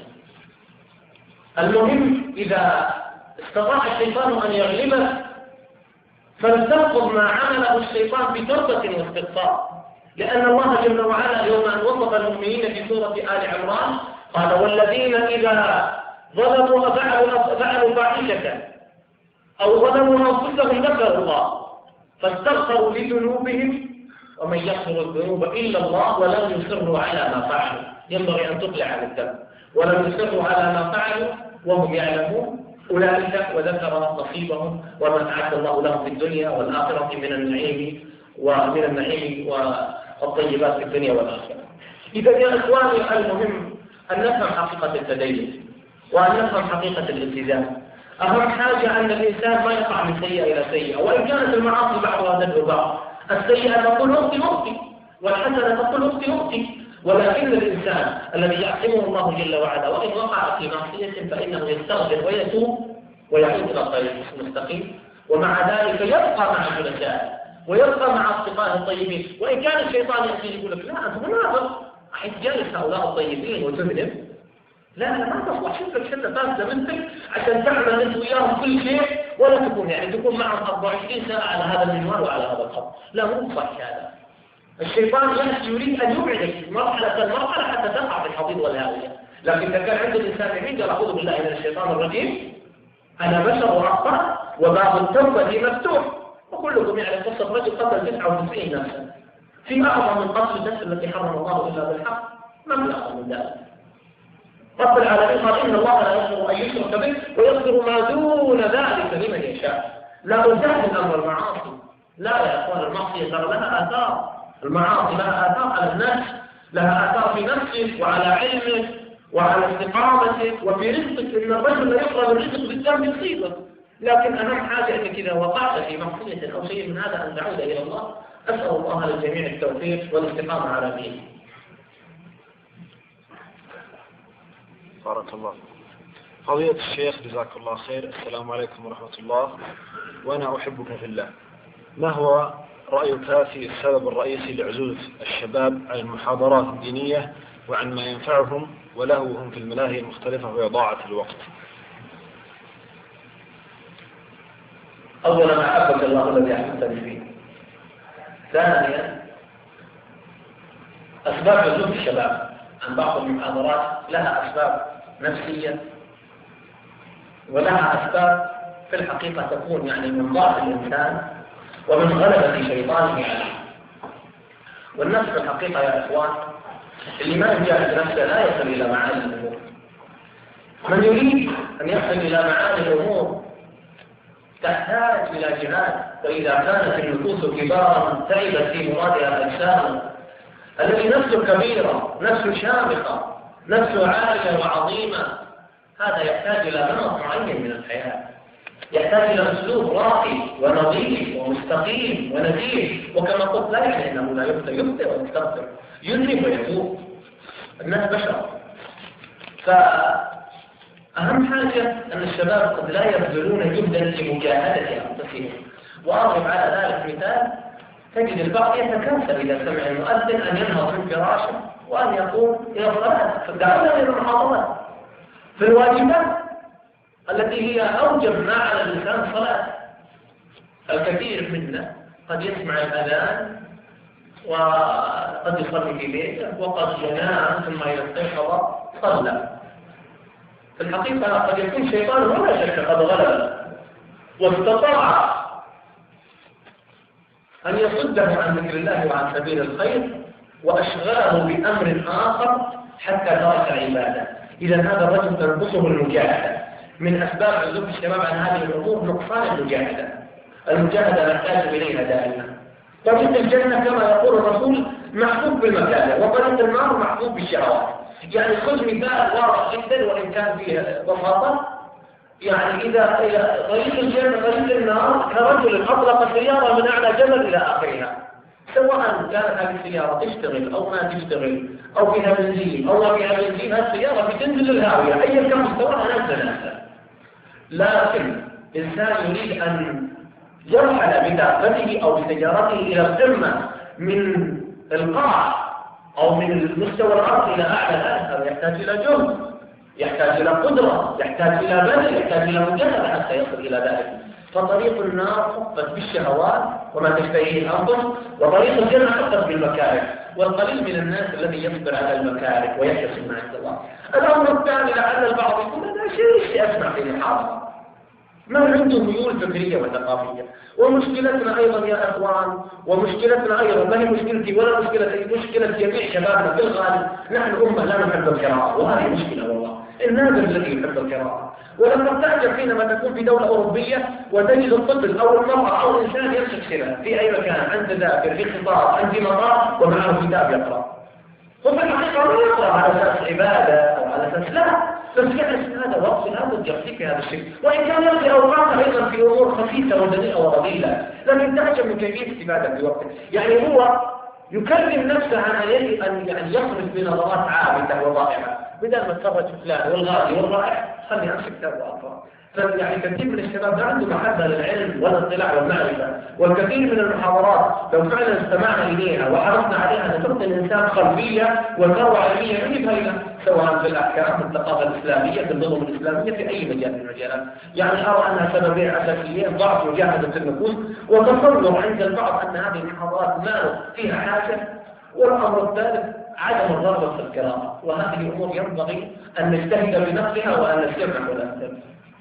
المهم إذا استطاع الشيطان أن يغلبك فلتنقض ما عمله الشيطان بتوبة واستغفار، لأن الله جل وعلا يوم أن وصف المؤمنين في سورة آل عمران قال: والذين إذا ظلموا فعلوا فاحشة أو ظلموا أنفسهم ذكروا الله فاستغفروا لذنوبهم ومن يغفر الذنوب إلا الله ولم يصروا على ما فعلوا. ينبغي أن تقلع عن الذنب، ولم يصروا على ما فعلوا وهم يعلمون أولئك وذكر نصيبهم وما أعد الله لهم في الدنيا والآخرة من النعيم والطيبات في الدنيا والآخرة. إذا يا إخواني، المهم أن نفهم حقيقة التدين وأن نفهم حقيقة الالتزام. أهم حاجة أن الإنسان ما يقع من سيئة إلى سيئة، وإن كانت المعاصي بعضها تدعو بعض. السيئة تقول أختي، والحسنة تقول أختي، ولكن الإنسان الذي يعصمه الله جل وعلا وإن وقع في معصية فإنه يستغفر ويتوب ويعود إلى الطريق المستقيم، ومع ذلك يبقى مع الجلساء ويبقى مع أصدقائه الطيبين. وإن كان الشيطان يأتي يقول لك: لا، أنت منافق، أحيث جالس هؤلاء الطيبين وتذنب، لا ما تصلح، شوف لك شلة فاسدة بنتك عشان تعمل أنت وياهم كل شيء، ولا تكون معهم 24 ساعة على هذا المنوال وعلى هذا الخط. لا، مو صح هذا. الشيطان يريد أن يبعدك مرحلة حتى تقع في الحضيض والهاوية. لكن إذا كان عند الإنسان يريد قال: أعوذ بالله من الشيطان الرجيم، أنا بشر وأخطأ وباب التوبة مفتوح. وكلكم يعرف قصة رجل قتل 99 نفسا في أعظم من قتل النفس التي حرم الله إلا بالحق، مبلغ من ذلك. رب العالمين قال: إن الله لا يغفر أن يشرك به ويغفر ما دون ذلك لمن يشاء. لا تجاهل أمر المعاصي، لا يا أخوان، المعصية ترى لها آثار. المعاصي لها آثار على النفس، لها آثار في نفسك وعلى علمك وعلى استقامتك وفي رزقك. إن الرجل لا يقرأ الرزق بالذنب يصيبه. لكن أهم حاجة أنك إذا وقعت في معصية أو شيء من هذا أن تعود إلى الله. أسأل الله للجميع التوفيق والاستقامة على دينه. بارك الله. فضيلة الشيخ جزاك الله خير، السلام عليكم ورحمة الله، وأنا أحبك في الله. ما هو رأيك في السبب الرئيسي لعزوف الشباب عن المحاضرات الدينية وعن ما ينفعهم ولهوهم في الملاهي المختلفة وإضاعة الوقت؟ أولا أحبك الله الذي أحببتني فيه. ثانيا أسباب عزوف الشباب عن بعض المحاضرات لها أسباب نفسية ولها أسباب في الحقيقة تكون يعني من ضعف الإنسان ومن غلبة شيطانه عليه. والناس في الحقيقة يا إخوان اللي ما يجاهد نفسه لا يصل إلى معاني الأمور. من يريد أن يصل إلى معاني الأمور تحتاج إلى جهاد، وإذا كانت النفوس كبارا تعبت في مرادها الأجسام. الذي نفسه كبيرة، نفسه شامخة، نفسه عالية وعظيمة، هذا يحتاج إلى نمط معين من الحياة، يحتاج إلى أسلوب راقي ونظيف ومستقيم ونزيه. وكما قلت لا يعني أنه لا يخطئ ويستغفر، يذنب ويتوب، الناس بشر. فأهم حاجة أن الشباب قد لا يبذلون جهدا لمجاهدة أنفسهم. وأضرب على ذلك مثال، تجد البعض يتكاسل إذا سمع المؤذن أن ينهض من فراشه وأن يقوم إلى الصلاة. فدعونا إلى المحاضرات في الواجبات التي هي أوجب ما على الإنسان الصلاة. الكثير منا قد يسمع الأذان وقد يصلي في بيته وقد ينام ثم إذا استيقظ صلى. في الحقيقة قد يكون شيطان ولا شك قد غلب واستطاع أن يصده عن ذكر الله وعن سبيل الخير وأشغله بأمر آخر حتى ترك العبادة. إذا هذا الرجل تنقصه المجاهدة. من أسباب عزوف الشباب عن هذه الأمور نقصان المجاهدة. المجاهدة نحتاج إليها دائما. طريق الجنة كما يقول الرسول محبوب بالمكاره، وطريق النار محبوب بالشهوات. يعني خذ مثال واضح جدا وإن كان فيه بساطة. يعني إذا طريق الجنة طريق النار كرجل أطلق سيارة من أعلى جبل إلى آخرها، سواء كانت هذه السيارة تشتغل أو ما تشتغل أو فيها بنزين أو ما فيها بنزين، هذه السيارة بتنزل الهاوية أيا كان مستواها نفسها. لكن إنسان يريد أن يرحل بدابته أو بسيارته إلى القمة من القاع أو من مستوى الأرض إلى أعلى هذا يحتاج إلى جهد، يحتاج إلى قدرة، يحتاج إلى بذل، يحتاج إلى مجاهدة حتى يصل إلى ذلك. فطريق النار خطت بالشهوات وما تشتهيه الأنفس، وطريق الجنة خطت بالمكاره. والقليل من الناس الذي يصبر على المكاره ويحتسب مع عند الله. الأمر الثاني لعل البعض يقول هذا شيء أسمع في المحاضرة، ما عنده ميول فكرية وثقافية. ومشكلتنا أيضا يا أخوان، ومشكلتنا أيضا ما هي مشكلتي ولا مشكلة جميع شبابنا في الغالب، نحن أمة لا نحب القراءة، وهذه مشكلة والله. النادر الذي يحب القراءة. ولما تعجب حينما تكون في دولة أوروبية وتجد الطفل أو المرأة أو الإنسان يمسك سلاح في أي مكان، عند ذاكر، في خطاب، عند مقام، ومعه كتاب يقرأ. وفي الحقيقة لا يقرأ على أساس عبادة أو على أساس لا، بس يحس هذا وقت هذا الجرسي في هذا الشيء، وإن كان يقضي أوقاته أيضا في أمور خفيفة ودنيئة ورذيلة، لكن تعجب من كيفية استفادة في وقته. يعني هو يكلم نفسه عن أن يعني يخرج بنظرات عابثة وضائعة، بدل ما تفرج فلان والغالي والرائع خلي أمسك كتاب وأقرأ. يعني كثير من الشباب لا عنده محبة للعلم والاطلاع والمعرفة. والكثير من المحاضرات لو فعلا استمعنا إليها وحرصنا عليها تعطي الإنسان خلفية وثروة علمية من فائدة، سواء في الأحكام، في الثقافة الإسلامية، في النظم الإسلامية، في أي مجال من المجالات. يعني أرى أنها سببين أساسيين: ضعف مجاهدة النفوس، وتصور عند البعض أن هذه المحاضرات ما فيها حاجة. والأمر الثالث عدم الرغبة في القراءة، وهذه الأمور ينبغي أن نجتهد بنفسها وأن نستمع ولا نستمع.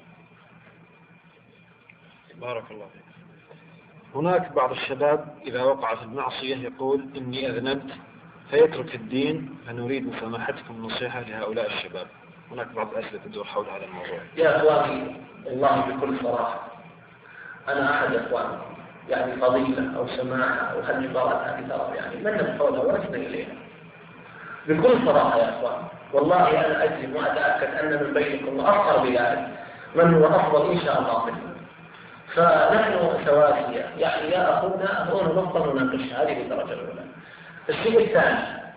بارك الله فيك. هناك بعض الشباب إذا وقع في المعصية يقول إني أذنبت فيترك الدين، فنريد مسامحتكم نصيحة لهؤلاء الشباب. هناك بعض الأسئلة تدور حول هذا الموضوع. يا أخواني والله بكل صراحة، أنا أحد أخواني يعني فضيلة أو سماحة أو هالعبارات هذه ترى يعني من نفعلها ورثنا إليها بكل صراحة يا أخواني. والله أنا أجزم وأتأكد أن من بينكم أفخر بذلك من هو أفضل إن شاء الله منه. فنحن سواسية، يعني يا أخونا نفضل نناقش هذه الدرجة الأولى. الشيء الثاني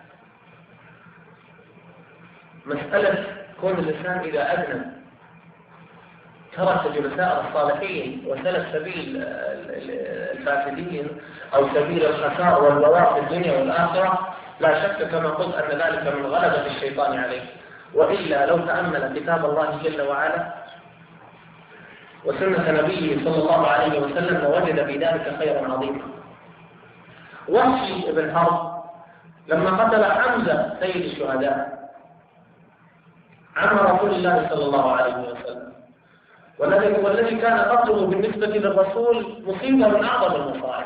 مسألة كون الإنسان إذا أذنب ترك جلساء الصالحين وسلك سبيل الفاسدين أو سبيل الخسار والبوار في الدنيا والآخرة، لا شك كما قلت أن ذلك من غلبة الشيطان عليه. وإلا لو تأمل كتاب الله جل وعلا وسنة نبيه صلى الله عليه وسلم لوجد في ذلك خيرا عظيما. وحشي بن حرب لما قتل حمزة سيد الشهداء عم رسول الله صلى الله عليه وسلم، والذي كان قتله بالنسبة للرسول مصيبة من أعظم المصائب.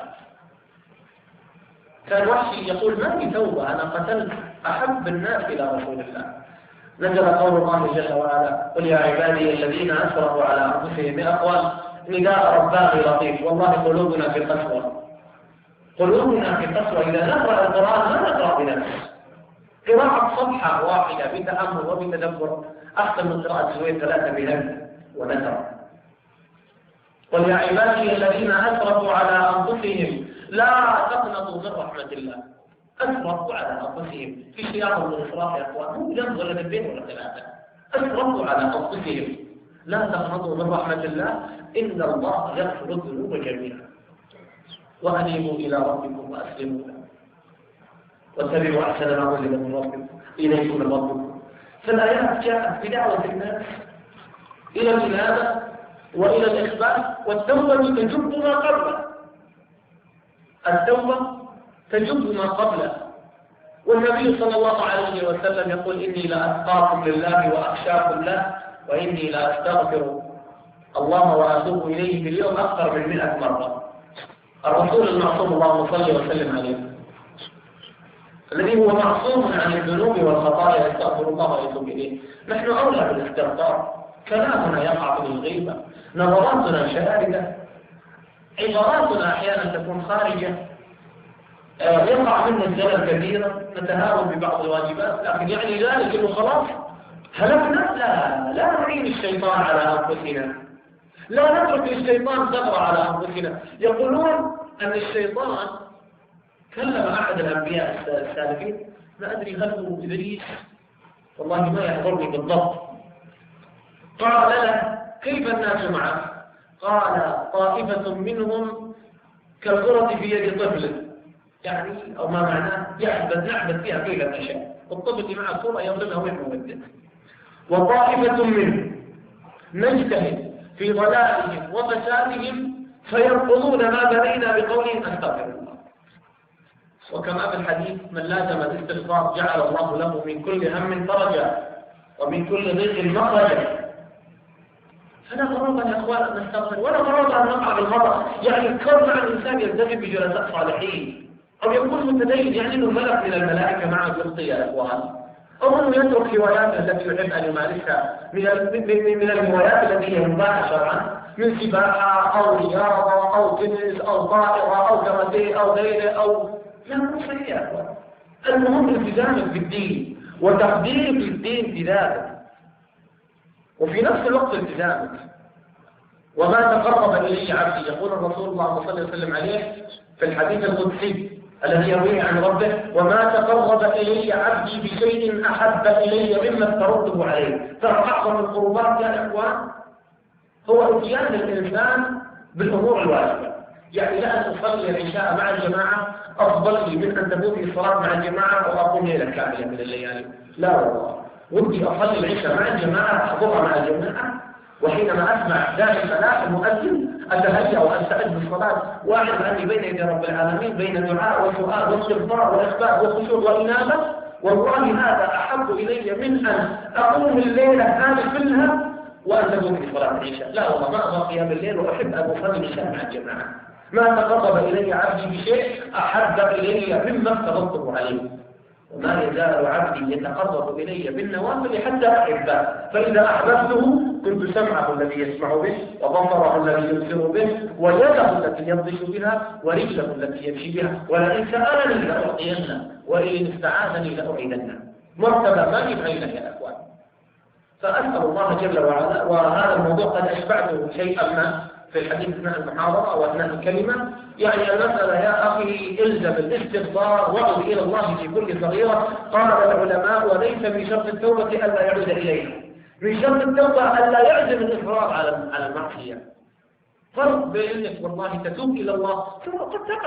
كان وحشي يقول ما في توبة، أنا قتلت أحب الناس إلى رسول الله. نزل قول الله جل وعلا: قل يا عبادي الذين أسرفوا على أنفسهم يا أخوان نداء رباني لطيف، والله قلوبنا في قسوة، قلوبنا في قسوة. إذا نقرأ القرآن ما نقرأ بنفس، قراءة صفحة واحدة بتأمل وبتدبر أحسن من قراءة سورة 3 بهل ونثر. قل يا عبادي الذين أسرفوا على أنفسهم لا تقنطوا من رحمة الله. أسرفوا على أنفسهم في سياق الإسراف يا أخوان، مو جنب ولا دبين ولا ثلاثة. أسرفوا على أنفسهم لا تقنطوا من رحمة الله إن الله يغفر الذنوب جميعا وأنيبوا إلى ربكم وأسلموا له واتبعوا أحسن ما أنزل من ربكم إليكم من ربكم. فالآيات جاءت بدعوة الناس إلى الإنابة وإلى الإخبات، والتوبة تجب ما قبله. التوبة تجب ما قبله. والنبي صلى الله عليه وسلم يقول: إني لأتقاكم لله وأخشاكم له، وإني لأستغفر الله وأتوب إليه في اليوم أكثر من 100 مرة. الرسول المعصوم اللهم صل وسلم عليه الذي هو معصوم عن الذنوب والخطايا يستغفر الله ويتوب إليه. نحن أولى بالاستغفار. كلامنا يقع في الغيبة، نظراتنا شاردة، عباراتنا أحيانا تكون خارجة، يقع منا الزلل كثيرا، نتهاون ببعض الواجبات، لكن يعني ذلك إنه خلاص هلكنا؟ لا نعين الشيطان على أنفسنا، لا نترك الشيطان ثغرة على أنفسنا. يقولون أن الشيطان كلم أحد الأنبياء السالفين، ما أدري هل هو إدريس، والله ما يحضرني بالضبط. قال له: كيف الناس معك؟ قال: طائفة منهم كالكرة في يد طفل، يعني أو ما معناه نعبد فيها كيف نشاء، الطفل اللي معه كرة يضربها وين مودد. وطائفة منهم نجتهد في ضلالهم وفسادهم فينقضون ما بنينا بقولهم أستغفر الله. وكما في الحديث: من لازم الاستغفار جعل الله له من كل هم فرجا ومن كل ضيق مخرجا. فلا غرض يا اخوان ان نستغفر، ولا غرض ان نقع بالخطا. يعني كون مع الانسان يلتزم بجلساء صالحين او يكون متدين، يعني انه ملك من الملائكه معه يلقي يا اخوان، او انه يترك هواياته التي يحب ان يمارسها من الهوايات التي هي مباحه شرعا، من سباحه او رياضه او تنس او طائره او كاراتيه او غيره او لا مو صحيح يا اخوان. المهم التزامك بالدين وتقديرك للدين بذاته، وفي نفس الوقت التزامك. وما تقرب إلي عبدي، يقول الرسول اللهم صل وسلم عليه في الحديث القدسي الذي يرويه عن ربه: وما تقرب إلي عبدي بشيء أحب إلي مما افترضته عليه. ترى أعظم القربات يا إخوان هو اتيان الإنسان بالأمور الواجبة. يعني لا أن أصلي العشاء مع الجماعة أفضل لي من أن تفوتني الصلاة مع الجماعة وأقوم ليلة كاملة من الليالي. لا والله، ودي أصلي العشاء مع الجماعة، أحضرها مع الجماعة، وحينما أسمع ذلك الصلاة المؤذن أتهيأ وأستعد بالصلاة وأعلم أني بين يدي رب العالمين بين دعاء وسؤال واستغفار وإخبار وخشوع وإنابة. والله هذا أحب إلي من أن أقوم الليلة هذه كلها وأن تكون صلاة العشاء. لا والله، ما أبغى قيام الليل وأحب أن أصلي العشاء مع الجماعة. ما تقرب إلي عبدي بشيء أحب إلي مما افترضته عليه. وما يزال عبدي يتقرب إلي بالنوافل حتى أحبه، فإذا أحببته كنت سمعه الذي يسمع به وبصره الذي يبصر به ويده التي يبطش بها ورجله التي يمشي بها، ولئن سألني لأعطينه وإن استعاذني لأعيذنه. مرتبة ما يبغينا يا أخوان. فأسأل الله جل وعلا، وهذا الموضوع قد أشبعته شيئا ما في الحديث أثناء المحاضرة أو أثناء الكلمة. يعني المسألة يا أخي إلزم الاستغفار وعد إلى الله في كل صغيرة. قال العلماء: وليس من شرط التوبة ألا يعود إليها، من شرط التوبة ألا يعزم الإصرار على المعصية. فرق بين أنك والله تتوب إلى الله ثم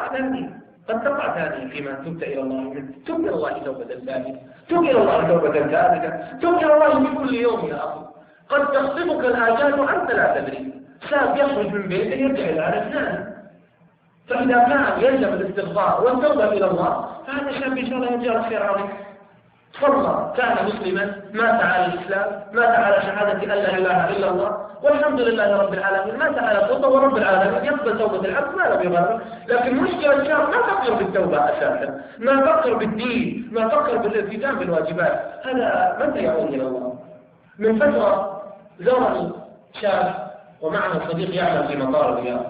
قد تقع ثاني فيما تبت إلى الله منه. تب إلى الله توبة ثابتة، تب إلى الله توبة ثابتة، تب إلى الله في كل يوم يا أخي. قد تصدمك الآجال وأنت لا تدري. شاب يخرج من بيته يرجع إلى الاثنان، فإذا كان يلزم الاستغفار والتوبة إلى الله فهذا شاب إن شاء الله يرجع خير عظيم. والله كان مسلما مات على الإسلام، مات على شهادة أن لا إله إلا الله والحمد لله رب العالمين، مات على توبة ورب العالمين يقبل توبة العبد ما لم يغرر. لكن مشكلة الشاب ما فكر بالتوبة أساسا، ما فكر بالدين، ما فكر بالالتزام بالواجبات، هذا متى يعود إلى الله؟ من فترة زار شاب ومعه صديق يعمل في مطار الرياض،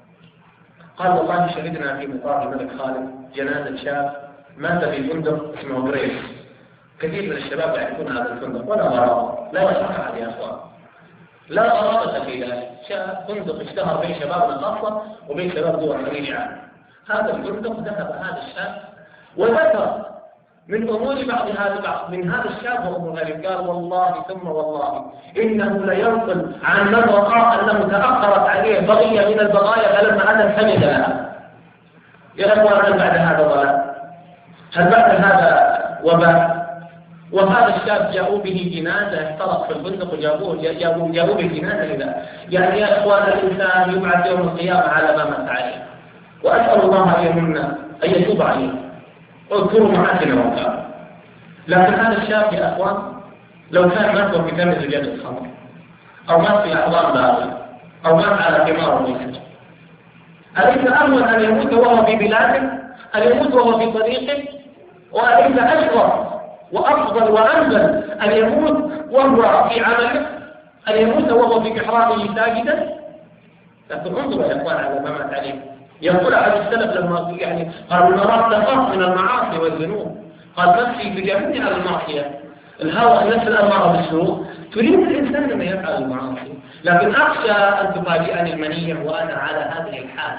قال والله شهدنا في مطار الملك خالد جنازة شاب مات في فندق اسمه بريس. كثير من الشباب يعرفون هذا الفندق ولا غرابة، لا يشرح عليه يا أخوان، لا غرابة في ذلك. شاب فندق اشتهر بين شبابنا خاصة وبين شباب دول الخليج عام. هذا الفندق ذهب هذا الشاب وذكر من أمور من هذا الشاب وأمور غيره، قال والله ثم والله إنه لينقل عن من رأى أنه تأخرت عليه بغية من البغايا فلما أتى سجد لها. يا أخوان هل بعد هذا ضلال؟ هل بعد هذا وباء؟ وهذا الشاب جاءوا به جنازة احترق في الفندق وجابوه بالجنازة إذا يعني يا إخوان الإنسان يبعث يوم القيامة على ما مات عليه. وأسأل الله أن يمنى أن يتوب عليه. اذكروا محاسن وقال. لكن هذا الشاب يا أخوان لو كان مات في كم زجاجة الخمر أو مات في أحضان باغية أو مات على حمار ويسجد، أليس أهون أن يموت وهو في بلاده، أن يموت وهو في طريقه؟ وأليس أشرف وأفضل وأنزل أن يموت وهو في عمله، أن يموت وهو في محرابه ساجدا؟ لكن انظروا يا إخوان على ما مات عليه. يقول أحد السلف لما يعني قالوا نراك تخاف من المعاصي والذنوب، قال نفسي بجميع المعصية، الهوى النفس الأمارة بالسوء تريد الإنسان أن يفعل المعاصي، لكن أخشى أن تفاجئني المنية وأنا على هذه الحال.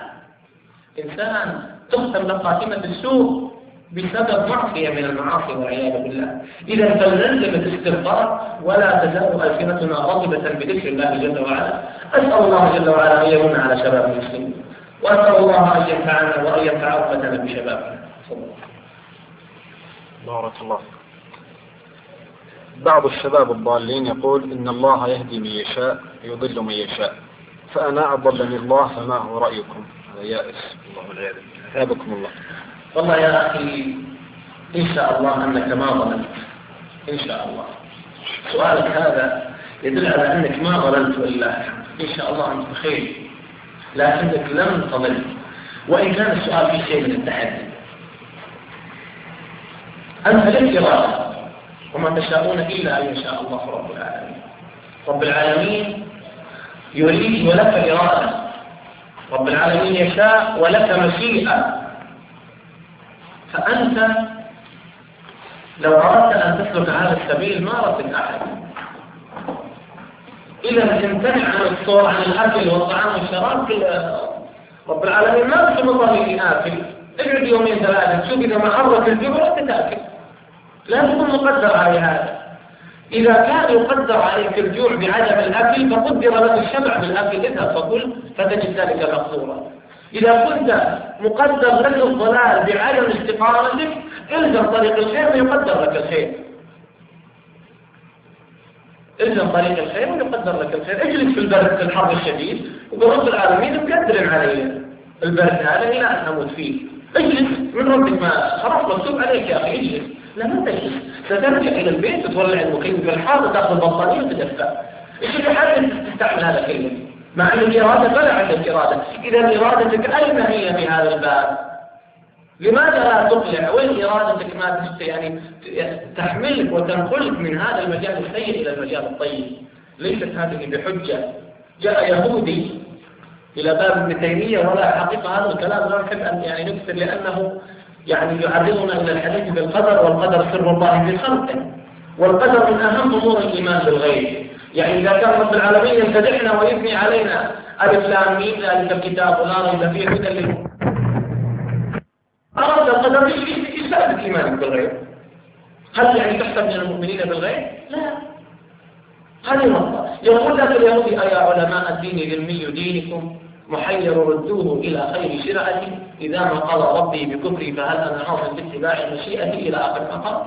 إنسان تختم له خاتمة السوء بسبب معصية من المعاصي والعياذ بالله. إذا فلنلزم الاستغفار ولا تزال ألسنتنا غاضبة بذكر الله جل وعلا. أسأل الله جل وعلا أن يمن على شباب المسلمين، وأسأل الله أن ينفعنا وأن ينفع أمتنا بشبابنا. بارك الله. بعض الشباب الضالين يقول إن الله يهدي من يشاء يضل من يشاء، فأنا أضلني الله فما هو رأيكم؟ هذا يائس الله العياذ بالله. ثابكم الله. والله يا أخي إن شاء الله أنك ما ضللت إن شاء الله. سؤالك هذا يدل على أنك ما ضللت ولله إن شاء الله أنت بخير، لكنك لم تضل، وإن كان السؤال فيه شيء من التحدي. أنت لك إرادة وما تشاءون إلا أن يشاء الله رب العالمين. رب العالمين يريد ولك إرادة، رب العالمين يشاء ولك مشيئة. فأنت لو أردت أن تسلك هذا السبيل ما رفض أحد. إذا تمتنع عن الصور عن الأكل والطعام والشراب، رب العالمين ما بسمطه لآكل، اقعد يومين ثلاثة تشوف إذا ما عرضت الجوع تتأكل، لا تكون مقدر على هذا. إذا كان يقدر عليك الجوع بعدم الأكل فقدر لك الشبع بالأكل، اذهب فكل فتجد ذلك مقدورا. إذا كنت مقدر لك الضلال بعدم استقامتك الزم طريق الخير ويقدر لك الخير، الزم طريق الخير ويقدر لك الخير. اجلس في البرد في الحر الشديد وقل رب العالمين مقدر علي البرد هذا إلى أن أموت فيه. اجلس من ربك ما خلاص مكتوب عليك يا أخي اجلس. لا ما تجلس، سترجع إلى البيت وتولع المكيف في الحار وتأخذ بطانية وتدفى. ايش اللي حاجة تستعمل هذا كله؟ مع أن الإرادة فلا عندك إرادة. إذا إرادتك أين هي في هذا الباب؟ لماذا لا تقلع؟ وين إرادتك ما يعني تحملك وتنقلك من هذا المجال السيء إلى المجال الطيب؟ ليست هذه بحجة. جاء يهودي إلى باب ابن تيمية، ولا حقيقة هذا الكلام لا نحب أن يعني نكثر لأنه يعني يعرضنا إلى الحديث بالقدر، والقدر سر الله في خلقه، والقدر من أهم أمور الإيمان بالغيب. يعني إذا كان رب العالمين يمتدحنا ويثني علينا ألف لام ميم ذلك الكتاب لا ريب فيه هدى للمتقين، أراد القدر ايش سبب إيمانك بالغيب؟ هل يعني تحسب من المؤمنين بالغيب؟ لا. هذه نقطة. يقول لك اليهودي أيا علماء الدين ذمي دينكم محير ردوه إلى خير شرعتي، إذا ما قال ربي بكفري فهل أنا عاصم باتباع مشيئتي إلى آخر مقام.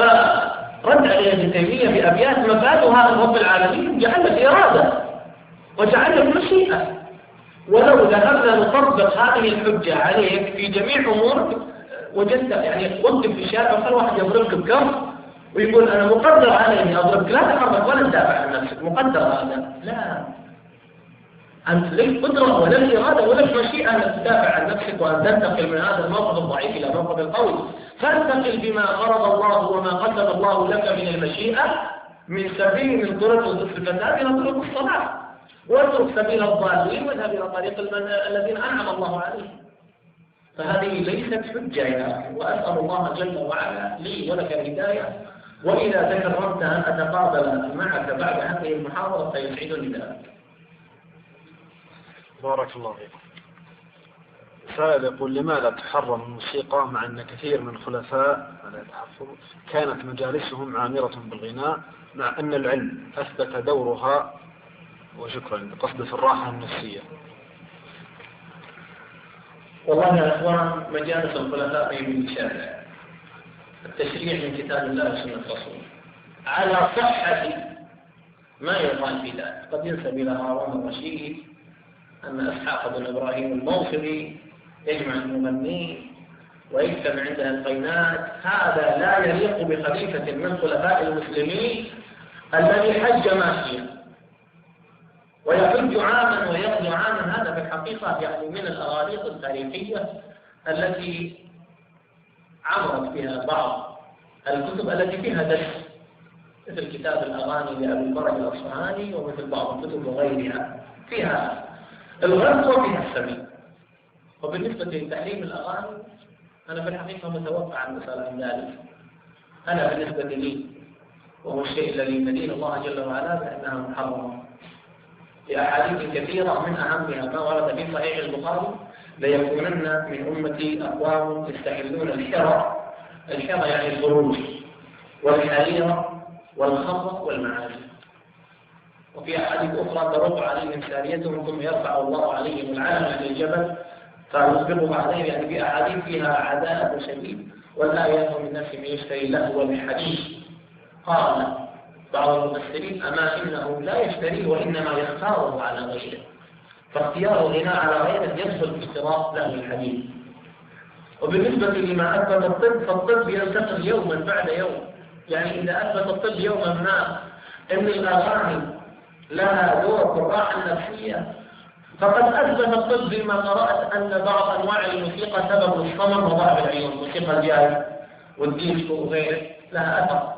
فرد عليه ابن تيمية بأبيات مفادها أن رب العالمين جعل لك إرادة، وتعلم مشيئة. ولو ذهبنا نطبق هذه الحجة عليك في جميع أمورك وجدت يعني وقت في الشارع وصل واحد يضربك بكف ويقول أنا مقدر على إني أضربك، لا تحرك ولا تدافع عن نفسك، مقدر هذا. لا، أنت لك قدرة ولا إرادة ولا مشيئة أن تدافع عن نفسك وأن تنتقل من هذا الموقف الضعيف إلى موقف القوي. فانتقل بما فرض الله وما قدر الله لك من المشيئة من سبيل من طرق الفساد إلى طرق الصلاح، واترك سبيل الضالين واذهب إلى طريق الذين أنعم الله عليهم. فهذه ليست حجة يا أخي، وأسأل الله جل وعلا لي ولك الهداية. وإذا تكرمت أن أتقابل معك بعد هذه المحاضرة فيسعدني ذلك. بارك الله فيكم. سائل يقول: لماذا تحرم الموسيقى مع أن كثير من الخلفاء على التحفظ كانت مجالسهم عامرة بالغناء، مع أن العلم أثبت دورها؟ وشكرا، بقصد في الراحة النفسية. والله يا أخوان، مجالس الخلفاء هي من الشارع، التشريع من كتاب الله وسنة الرسول على صحة ما يقال في ذلك. قد ينسب إلى هارون الرشيد أن إسحاق بن إبراهيم الموصلي يجمع المغنين ويكتب عندها القينات. هذا لا يليق بخليفة من خلفاء المسلمين الذي حج ماشيا ويحج عاما ويغزو عاما. هذا في الحقيقة يعني من الأغاليط التاريخية التي عمرت بها بعض الكتب التي فيها دس، مثل كتاب الأغاني لأبي الفرج الأصفهاني ومثل بعض الكتب وغيرها، فيها الغرب وفيها السبيل. وبالنسبة لتحريم الأغاني أنا في الحقيقة متوقع أن أسأل عن ذلك. أنا بالنسبة لي وهو الشيء الذي يدين الله جل وعلا بأنها محرمة لأحاديث كثيرة، من أهمها ما ورد في صحيح البخاري: ليكونن من أمتي أقوام يستحلون الحرى. الحرى يعني الخروج والحرير والخمر والمعازف. وفي أحاديث أخرى: ترق عليهم ساريتهم ثم يرفع الله عليهم العلم عن الجبل فيصبروا عليه. يعني في أحاديث فيها عذاب شديد. ولا يهم الناس من يشتري اللهو بالحديث. قال بعض المفسرين: أما إنه لا يشتريه وإنما يختاره على غيره. فاختيار الغناء على غيره يدخل في اشتراط له الحديث. وبالنسبة لما أثبت الطب، فالطب ينتقل يوما بعد يوم. يعني إذا أثبت الطب يوما ما أن الأغاني لها دور في الراحة النفسية، فقد أثبت الطب بما قرأت أن بعض أنواع الموسيقى سبب الصمم وضعف العيون، موسيقى الجاز والديسكو وغيره لها أثر.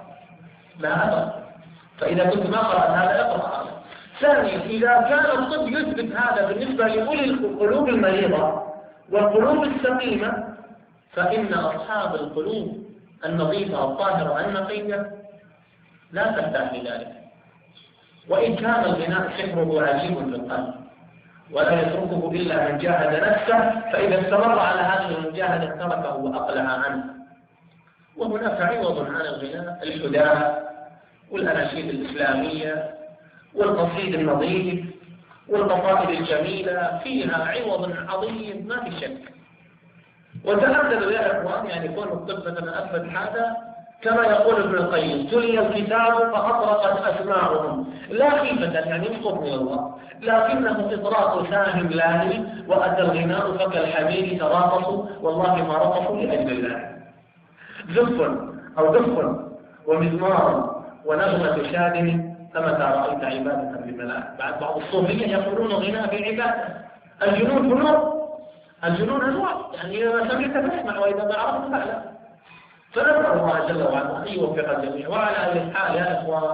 فإذا كنت ما قرأت هذا اقرأ هذا. ثانيا، إذا كان الطب يثبت هذا بالنسبة لأولي القلوب المريضة والقلوب السقيمة، فإن أصحاب القلوب النظيفة الطاهرة النقية لا ترتاح لذلك. وإن كان الغناء سحره عجيب في القلب ولا يتركه إلا من جاهد نفسه، فإذا استمر على هذه المجاهدة تركه وأقلع عنه. وهناك عوض عن الغناء: الحداة والأناشيد الإسلامية والقصيد النظيف والقصائد الجميلة، فيها عوض عظيم ما في شك. وتأكدوا يا إخوان، يعني كون الطب مثلا أثبت هذا، كما يقول ابن القيم: تلي الكتاب فأطرقت أسماعهم لا خيفة، يعني يسقط من الله، لكنه إطراق ساهم لاهي، وأتى الغناء فكالحمير تراقصوا والله ما رقصوا لأجل الله. زف أو دف ومزمار ونغمة شادن فمتى رأيت عبادة بملاء. بعض الصوفية يقولون غناء في عبادة. الجنون فنون، الجنون أنواع، يعني إذا سمعت تسمع وإذا ما عرفت فعلا. فنسأل الله جل وعلا أن يوفق الجميع. وعلى أي حال يا إخوان،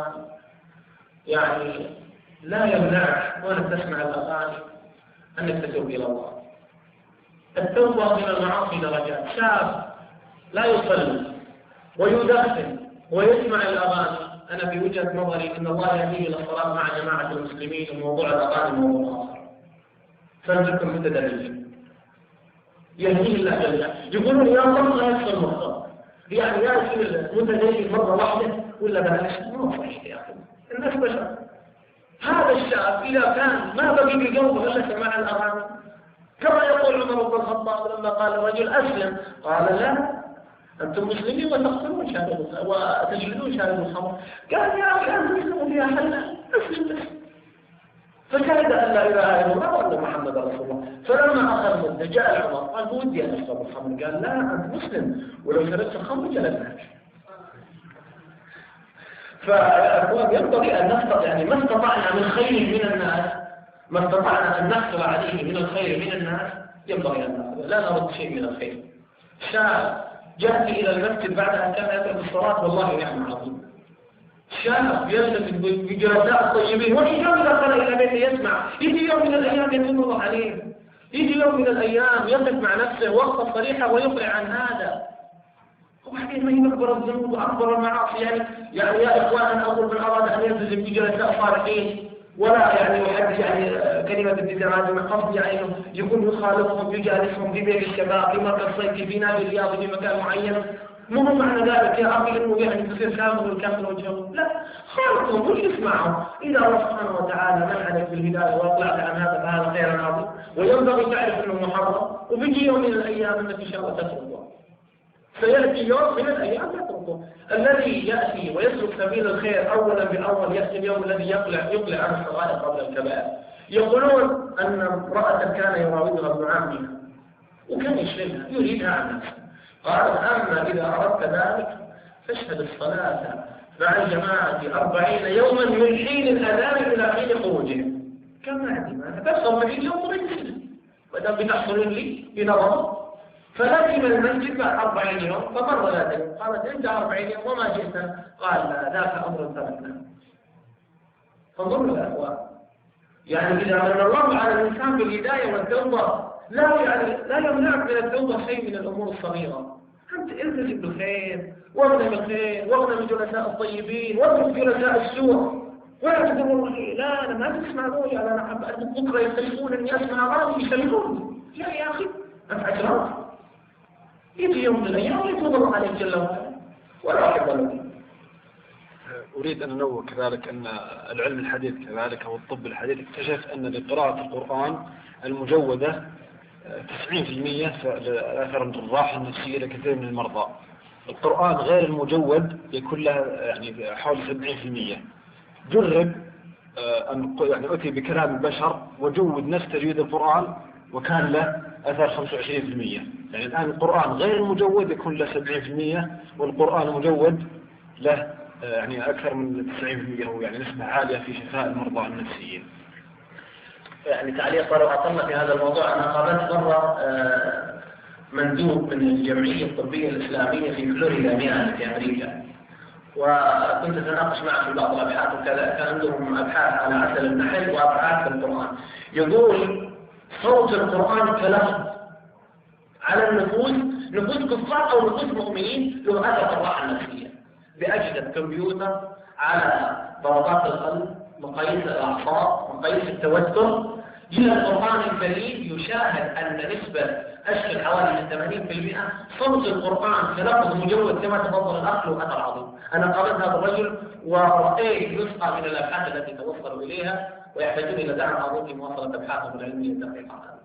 يعني لا يمنعك وأنك تسمع الأغاني أنك تتوب إلى الله. التوبة من المعاصي درجات. شاب لا يصلي ويدخن ويسمع الأغاني، أنا في وجهة نظري أن الله يهديه إلى الصلاة مع جماعة المسلمين، وموضوع الأغاني موضوع آخر. فانتكم متدرجين يهديه الله جل وعلا. يقولون يا الله لا يكسر مخطط، يعني يأتي المتدين مرة واحدة ولا بلاش، ما صحيح يا أخي، الناس بشر. هذا الشاب إذا كان ما بقي بقلبه إلا سماع الأغاني، كما يقول عمر بن الخطاب لما قال الرجل أسلم، قال لا، أنتم مسلمين وتقتلون شارب وتجلدون شارب الخمر. قال يا أخي أنت مسلم فيها حلا، أسلم بس. فشهد أن لا إله إلا الله وأن محمد رسول الله. فلما أخذ مدة جاء العمر قال بودي أن أشرب الخمر، قال لا أنت مسلم ولو شربت الخمر جلدناك. فالأخوان ينبغي أن نستطيع، يعني ما استطعنا من خير من الناس، ما استطعنا أن نحصل عليه من الخير من الناس ينبغي أن نأخذ، لا نرد شيء من الخير. شاب يأتي إلى المسجد بعد أن كان يترك الصلاة والله نعم عظيم. شاب يلتفت بجلساء الطيبين، وإن يوم دخل إلى بيته يسمع، يجي يوم من الأيام يتم الله عليه، يجي يوم من الأيام يقف مع نفسه وقفة صريحة ويقلع عن هذا. وبعدين ما هي أكبر الذنوب وأكبر المعاصي، يعني يا إخوان أقول من أراد أن يلتزم بجلساء صالحين ولا يعني يحدث يعني كلمة التزامات من قصد يعني يكون يخالفهم يجالسهم في بيت الشباب في مركز صيفي في نادي الرياضي في مكان معين، مو معنى ذلك يا أخي إنه يعني تصير كامل والكامل وجهه، لا، خالفهم وجلس معهم. إذا الله سبحانه وتعالى منحك بالهداية وأطلعت عن هذا فهذا خير عظيم، وينبغي تعرف إنه محرم، وبيجي يوم من الأيام أنك إن شاء الله تتركه. سيأتي يوم من الأيام تتركه. الذي يأتي ويسلك سبيل الخير أولا بأول يأتي اليوم الذي يقلع عن الصغائر قبل الكبائر. يقولون أن امرأة كان يراودها ابن عمها وكان يشغلها يريدها عن نفسه، قال أما إذا أردت ذلك فاشهد الصلاة مع الجماعة 40 يوما من حين الأذان إلى حين خروجهم. كما عندي ما تبصر من يوم رجل ودام بتحصل لي بنظر. فلزم المسجد بعد 40 يوم، فمر ذلك قالت انت 40 يوم وما جئتنا، قال لا ذاك امر تركنا. فانظروا يا اخوان، يعني اذا من الله على الانسان بالهدايه والتوبه لا يمنعك من التوبه شيء من الامور الصغيره. انت التزم بالخير واغنم الخير واغنم الجلساء الطيبين واترك جلساء السوء، ولا تقول والله لا انا ما تسمع روحي انا حب بكره يختلفون اني اسمع غلط يسلموني. لا يا اخي انت عشرات يجي يوم من الأيام يتوب الله عليك جل وعلا ولا أحب له. أريد أن أنوه كذلك أن العلم الحديث كذلك أو الطب الحديث اكتشف أن لقراءة القرآن المجودة 90% أثر الراحة النفسية لكثير من المرضى. القرآن غير المجود يكون له يعني حوالي 70%. جرب أن يعني أتي بكلام البشر وجود نفس تجويد القرآن وكان له أثر 25%. يعني الآن القرآن غير المجود يكون له 70%، والقرآن المجود له يعني أكثر من 90%، هو يعني نسبة عالية في شفاء المرضى النفسيين. يعني تعليق مرة أطلنا في هذا الموضوع. أنا قابلت مرة مندوب من الجمعية الطبية الإسلامية في فلوريدا ميامي في أمريكا، وكنت أتناقش معه في بعض الأبحاث وكذا. كان عندهم أبحاث على عسل النحل وأبحاث في القرآن. يقول صوت القرآن كلفظ على النفوس، نفوس كفار أو نفوس مؤمنين، له أثر الراحة النفسية بأجهزة كمبيوتر على ضربات القلب، مقاييس الأعصاب، مقاييس التوتر. جاء القرآن الكريم يشاهد أن نسبة أشكل حوالي من 80% صوت القرآن كلفظ مجود كما تفضل الأخ له أثر عظيم. أنا قابلت هذا الرجل ورأيت نسخة من الأبحاث التي توصلوا إليها، ويحتاجون إلى دعم عظيم في مواصلة أبحاثهم العلمية الدقيقة.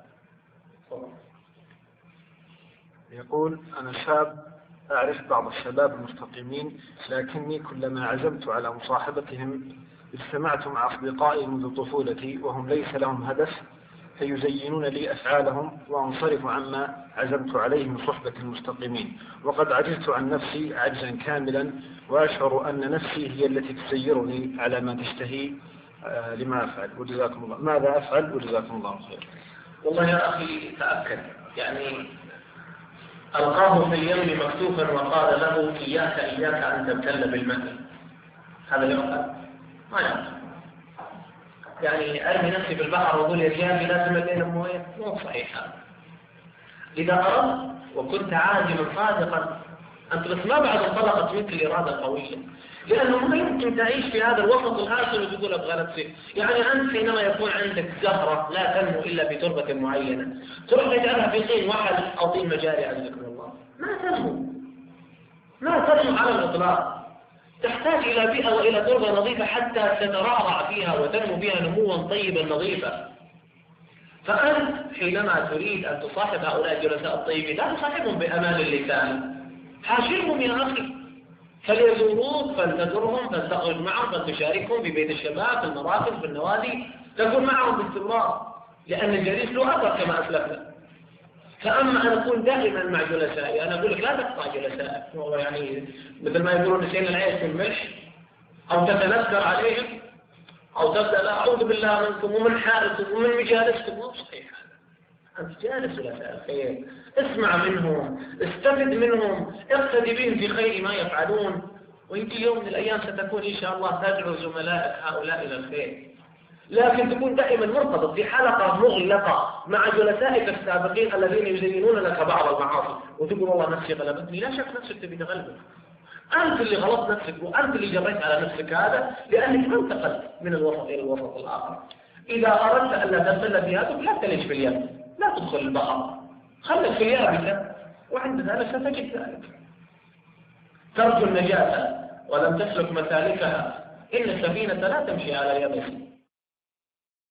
يقول أنا شاب أعرف بعض الشباب المستقيمين، لكني كلما عزمت على مصاحبتهم اجتمعت مع أصدقائي منذ طفولتي وهم ليس لهم هدف فيزينون لي أفعالهم وأنصرف عما عزمت عليه من صحبة المستقيمين، وقد عجزت عن نفسي عجزا كاملا وأشعر أن نفسي هي التي تسيرني على ما تشتهي لما أفعل وجزاكم الله. ماذا أفعل وجزاكم الله خير؟ والله يا أخي تأكد، يعني ألقاه في اليم مكتوفا وقال له إياك أن تبتل بالماء. هذا يعقل؟ ما يعقل. يعني أرمي نفسي في البحر وأقول يا رجال لازم الليل مويه، مو صحيح هذا. إذا أردت وكنت عازما صادقا أنت بس ما بعد انطلقت منك الإرادة قوية، لأنه ما يمكن تعيش في هذا الوسط الآخر وتقول أبغى نفسي. يعني أنت حينما يكون عندك زهرة لا تنمو إلا بتربة معينة، تروح تجعلها في طين وحل أو طين مجاري عزكم الله، ما تنمو على الإطلاق. تحتاج إلى بيئة وإلى تربة نظيفة حتى تترعرع فيها وتنمو بها نموا طيبا نظيفا. فأنت حينما تريد أن تصاحب هؤلاء الجلساء الطيبين لا تصاحبهم بأمان اللسان، حاشرهم يا أخي، فليزوروك فلتزورهم فلتخرج معهم فلتشاركهم في بيت الشباب في المراكز في النوادي، تكون معهم باستمرار، لأن الجليس له أثر كما أسلفنا. فأما أن أكون دائما مع جلسائي، أنا أقول لك لا تقطع جلسائك، هو يعني مثل ما يقولون نسينا العيش في الملح، أو تتنكر عليهم، أو تبدأ لا أعوذ بالله منكم ومن حالكم ومن مجالسكم. مو صحيح هذا. أنت جالس جلساء الخير، اسمع منهم، استفد منهم، اقتدي بهم في خير ما يفعلون، ويجي يوم من الأيام ستكون إن شاء الله تدعو زملائك هؤلاء إلى الخير. لكن تكون دائما مرتبط في حلقة مغلقة مع جلسائك السابقين الذين يزينون لك بعض المعاصي، وتقول والله نفسي غلبتني. لا شك نفسك تبي تغلبك، أنت اللي غلطت نفسك، وأنت اللي جريت على نفسك هذا، لأنك ما انتقلت من الوسط إلى الوسط الآخر. إذا أردت أن لا تنزل في هذا لا تلج في اليم، لا تدخل البحر، خلك في اليابسة، وعند ذلك ستجد ذلك. ترجو النجاة ولم تسلك مسالكها، إن السفينة لا تمشي على يبس